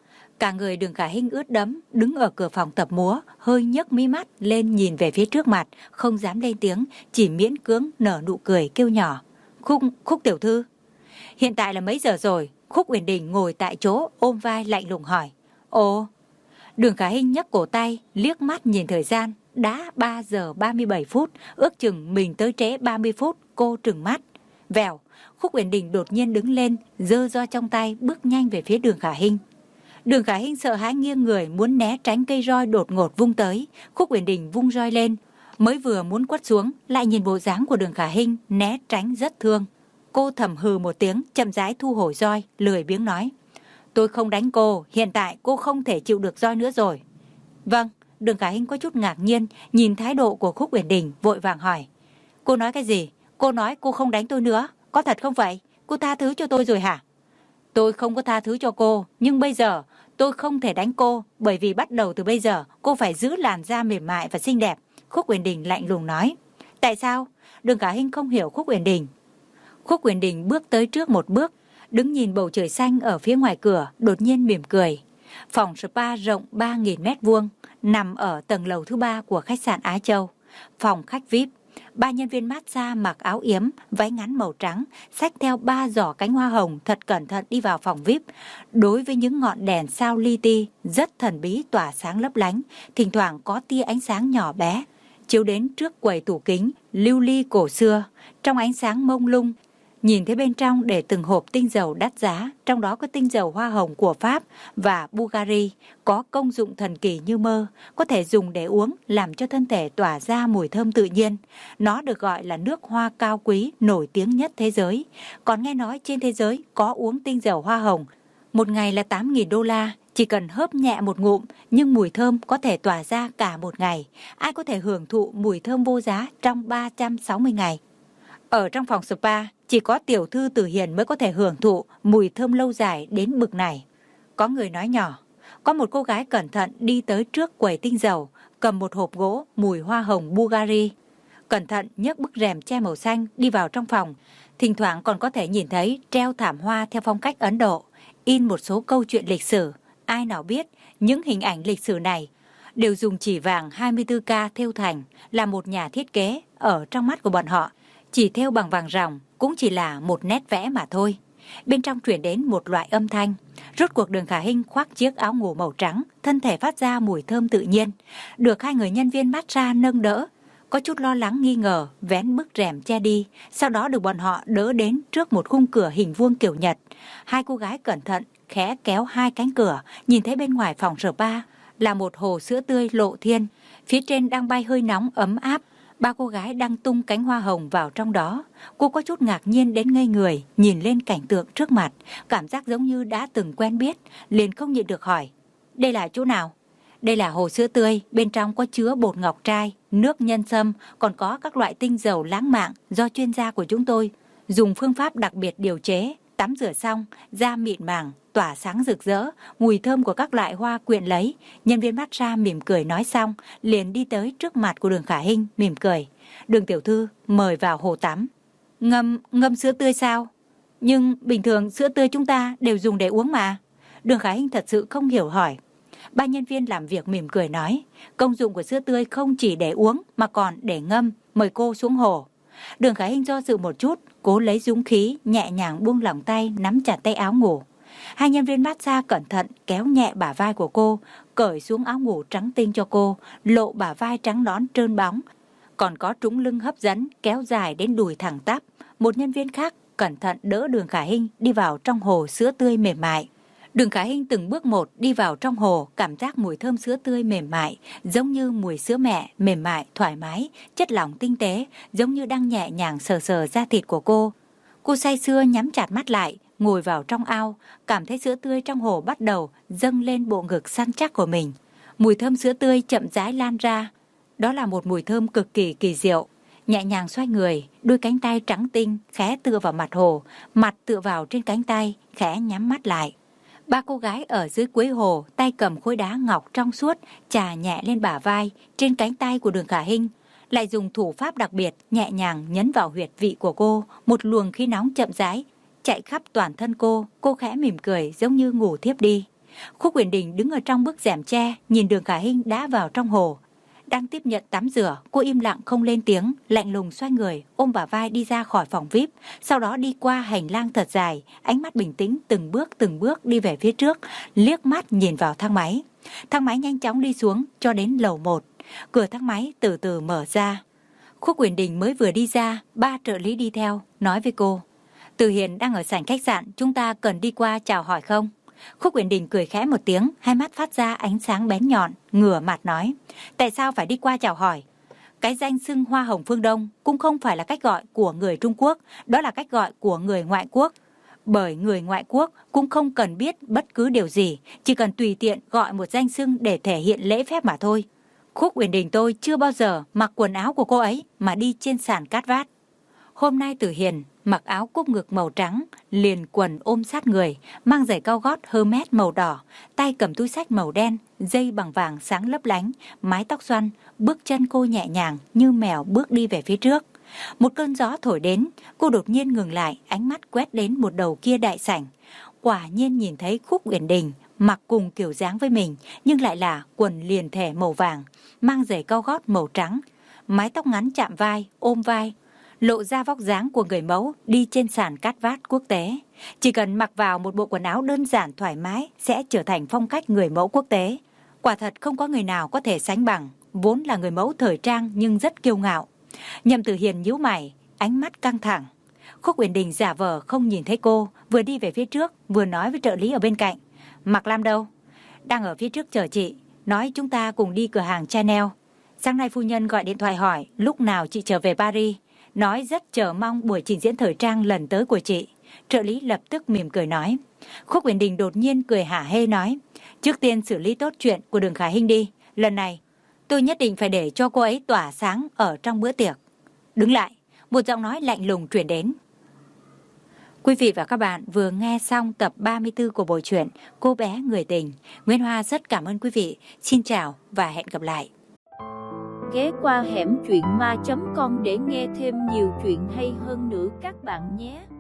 Cả người Đường Khả Hinh ướt đẫm, đứng ở cửa phòng tập múa, hơi nhấc mí mắt lên nhìn về phía trước mặt, không dám lên tiếng, chỉ miễn cưỡng nở nụ cười kêu nhỏ: Khúc, Khúc tiểu thư. Hiện tại là mấy giờ rồi? Khúc Uyển Đình ngồi tại chỗ ôm vai lạnh lùng hỏi. Ồ. Đường Khả Hinh nhấc cổ tay, liếc mắt nhìn thời gian, đã ba giờ ba mươi bảy phút, ước chừng mình tới trễ ba mươi phút. Cô trừng mắt. Vèo, Khúc Uyển Đình đột nhiên đứng lên, giơ roi trong tay, bước nhanh về phía Đường Khả Hinh. Đường Khả Hinh sợ hãi nghiêng người muốn né tránh cây roi đột ngột vung tới. Khúc Uyển Đình vung roi lên, mới vừa muốn quất xuống, lại nhìn bộ dáng của Đường Khả Hinh né tránh rất thương. Cô thầm hừ một tiếng, chậm rãi thu hồi roi, lười biếng nói: tôi không đánh cô, hiện tại cô không thể chịu được roi nữa rồi. Vâng. Đường Khả Hinh có chút ngạc nhiên, nhìn thái độ của Khúc Uyển Đình, vội vàng hỏi: cô nói cái gì? Cô nói cô không đánh tôi nữa, có thật không vậy? Cô tha thứ cho tôi rồi hả? Tôi không có tha thứ cho cô, nhưng bây giờ tôi không thể đánh cô, bởi vì bắt đầu từ bây giờ cô phải giữ làn da mềm mại và xinh đẹp. Khúc Uyển Đình lạnh lùng nói. Tại sao? Đường Khả Hinh không hiểu Khúc Uyển Đình. Khúc Uyển Đình bước tới trước một bước, đứng nhìn bầu trời xanh ở phía ngoài cửa, đột nhiên mỉm cười. Phòng spa rộng ba nghìn mét vuông, nằm ở tầng lầu thứ ba của khách sạn Á Châu. Phòng khách vi ai pi, ba nhân viên massage mặc áo yếm, váy ngắn màu trắng, xách theo ba giỏ cánh hoa hồng thật cẩn thận đi vào phòng vi ai pi. Đối với những ngọn đèn sao li ti rất thần bí tỏa sáng lấp lánh, thỉnh thoảng có tia ánh sáng nhỏ bé chiếu đến trước quầy tủ kính lưu ly cổ xưa. Trong ánh sáng mông lung, nhìn thấy bên trong để từng hộp tinh dầu đắt giá, trong đó có tinh dầu hoa hồng của Pháp và Bulgaria, có công dụng thần kỳ như mơ, có thể dùng để uống, làm cho thân thể tỏa ra mùi thơm tự nhiên. Nó được gọi là nước hoa cao quý nổi tiếng nhất thế giới. Còn nghe nói trên thế giới có uống tinh dầu hoa hồng, một ngày là tám nghìn đô la, chỉ cần hớp nhẹ một ngụm, nhưng mùi thơm có thể tỏa ra cả một ngày. Ai có thể hưởng thụ mùi thơm vô giá trong ba trăm sáu mươi ngày? Ở trong phòng spa, chỉ có tiểu thư Tử Hiền mới có thể hưởng thụ mùi thơm lâu dài đến bực này. Có người nói nhỏ. Có một cô gái cẩn thận đi tới trước quầy tinh dầu, cầm một hộp gỗ mùi hoa hồng Bulgaria. Cẩn thận nhấc bức rèm che màu xanh đi vào trong phòng. Thỉnh thoảng còn có thể nhìn thấy treo thảm hoa theo phong cách Ấn Độ, in một số câu chuyện lịch sử. Ai nào biết những hình ảnh lịch sử này đều dùng chỉ vàng hai mươi tư ca thêu thành, là một nhà thiết kế. Ở trong mắt của bọn họ, chỉ thêu bằng vàng ròng cũng chỉ là một nét vẽ mà thôi. Bên trong truyền đến một loại âm thanh. Rốt cuộc Đường Khả Hinh khoác chiếc áo ngủ màu trắng, thân thể phát ra mùi thơm tự nhiên, được hai người nhân viên massage nâng đỡ. Có chút lo lắng nghi ngờ, vén bức rèm che đi, sau đó được bọn họ đỡ đến trước một khung cửa hình vuông kiểu Nhật. Hai cô gái cẩn thận khẽ kéo hai cánh cửa, nhìn thấy bên ngoài phòng spa là một hồ sữa tươi lộ thiên, phía trên đang bay hơi nóng ấm áp. Ba cô gái đang tung cánh hoa hồng vào trong đó. Cô có chút ngạc nhiên đến ngây người, nhìn lên cảnh tượng trước mặt, cảm giác giống như đã từng quen biết, liền không nhịn được hỏi: đây là chỗ nào? Đây là hồ sữa tươi, bên trong có chứa bột ngọc trai, nước nhân sâm, còn có các loại tinh dầu lãng mạn do chuyên gia của chúng tôi dùng phương pháp đặc biệt điều chế. Tắm rửa xong, da mịn màng, tỏa sáng rực rỡ, mùi thơm của các loại hoa quyện lấy. Nhân viên massage mỉm cười nói xong, liền đi tới trước mặt của Đường Khả Hinh, mỉm cười. Đường tiểu thư, mời vào hồ tắm. Ngâm, ngâm sữa tươi sao? Nhưng bình thường sữa tươi chúng ta đều dùng để uống mà. Đường Khả Hinh thật sự không hiểu hỏi. Ba nhân viên làm việc mỉm cười nói, công dụng của sữa tươi không chỉ để uống mà còn để ngâm, mời cô xuống hồ. Đường Khả Hinh do dự một chút, cố lấy dũng khí, nhẹ nhàng buông lỏng tay, nắm chặt tay áo ngủ. Hai nhân viên massage cẩn thận kéo nhẹ bả vai của cô, cởi xuống áo ngủ trắng tinh cho cô, lộ bả vai trắng nõn trơn bóng, còn có trúng lưng hấp dẫn kéo dài đến đùi thẳng tắp. Một nhân viên khác cẩn thận đỡ Đường Khả Hinh đi vào trong hồ sữa tươi mềm mại. Đường Khả Hinh từng bước một đi vào trong hồ, cảm giác mùi thơm sữa tươi mềm mại, giống như mùi sữa mẹ, mềm mại, thoải mái, chất lỏng tinh tế, giống như đang nhẹ nhàng sờ sờ da thịt của cô. Cô say sưa nhắm chặt mắt lại, ngồi vào trong ao, cảm thấy sữa tươi trong hồ bắt đầu dâng lên bộ ngực săn chắc của mình. Mùi thơm sữa tươi chậm rãi lan ra, đó là một mùi thơm cực kỳ kỳ diệu. Nhẹ nhàng xoay người, đôi cánh tay trắng tinh khẽ tựa vào mặt hồ, mặt tựa vào trên cánh tay, khẽ nhắm mắt lại. Ba cô gái ở dưới cuối hồ, tay cầm khối đá ngọc trong suốt, chà nhẹ lên bả vai, trên cánh tay của Đường Khả Hinh, lại dùng thủ pháp đặc biệt nhẹ nhàng nhấn vào huyệt vị của cô. Một luồng khí nóng chậm rãi chạy khắp toàn thân cô. Cô khẽ mỉm cười giống như ngủ thiếp đi. Khúc Uyển Đình đứng ở trong bức rèm tre, nhìn Đường Khả Hinh đã vào trong hồ, đang tiếp nhận tắm rửa. Cô im lặng không lên tiếng, lạnh lùng xoay người, ôm bả vai đi ra khỏi phòng vi ai pi, sau đó đi qua hành lang thật dài, ánh mắt bình tĩnh từng bước từng bước đi về phía trước, liếc mắt nhìn vào thang máy. Thang máy nhanh chóng đi xuống cho đến lầu một. Cửa thang máy từ từ mở ra. Khúc Uyển Đình mới vừa đi ra, ba trợ lý đi theo, nói với cô: Từ Hiền đang ở sảnh khách sạn, chúng ta cần đi qua chào hỏi không? Khúc Uyển Đình cười khẽ một tiếng, hai mắt phát ra ánh sáng bén nhọn, ngửa mặt nói: tại sao phải đi qua chào hỏi? Cái danh xưng Hoa Hồng Phương Đông cũng không phải là cách gọi của người Trung Quốc, đó là cách gọi của người ngoại quốc. Bởi người ngoại quốc cũng không cần biết bất cứ điều gì, chỉ cần tùy tiện gọi một danh xưng để thể hiện lễ phép mà thôi. Khúc Uyển Đình tôi chưa bao giờ mặc quần áo của cô ấy mà đi trên sàn cát vát. Hôm nay Tử Hiền mặc áo cúc ngực màu trắng, liền quần ôm sát người, mang giày cao gót Hermes màu đỏ, tay cầm túi xách màu đen, dây bằng vàng sáng lấp lánh, mái tóc xoăn, bước chân cô nhẹ nhàng như mèo bước đi về phía trước. Một cơn gió thổi đến, cô đột nhiên ngừng lại, ánh mắt quét đến một đầu kia đại sảnh. Quả nhiên nhìn thấy Khúc Uyển Đình mặc cùng kiểu dáng với mình, nhưng lại là quần liền thể màu vàng, mang giày cao gót màu trắng, mái tóc ngắn chạm vai, ôm vai, lộ ra vóc dáng của người mẫu đi trên sàn cát vát quốc tế. Chỉ cần mặc vào một bộ quần áo đơn giản thoải mái sẽ trở thành phong cách người mẫu quốc tế. Quả thật không có người nào có thể sánh bằng, vốn là người mẫu thời trang nhưng rất kiêu ngạo. Nhậm Tử Hiền nhíu mày, ánh mắt căng thẳng. Khúc Uyển Đình giả vờ không nhìn thấy cô, vừa đi về phía trước, vừa nói với trợ lý ở bên cạnh: Mạc Lam đâu? Đang ở phía trước chờ chị, nói chúng ta cùng đi cửa hàng Chanel. Sáng nay phu nhân gọi điện thoại hỏi lúc nào chị trở về Paris, nói rất chờ mong buổi trình diễn thời trang lần tới của chị. Trợ lý lập tức mỉm cười nói. Khúc Uyển Đình đột nhiên cười hả hê nói: trước tiên xử lý tốt chuyện của Đường Khải Hinh đi, lần này tôi nhất định phải để cho cô ấy tỏa sáng ở trong bữa tiệc. Đứng lại, một giọng nói lạnh lùng truyền đến. Quý vị và các bạn vừa nghe xong tập ba mươi tư của bộ truyện Cô bé người tình. Nguyễn Hoa rất cảm ơn quý vị. Xin chào và hẹn gặp lại. Ghé qua hẻm truyện ma chấm com để nghe thêm nhiều chuyện hay hơn nữa các bạn nhé.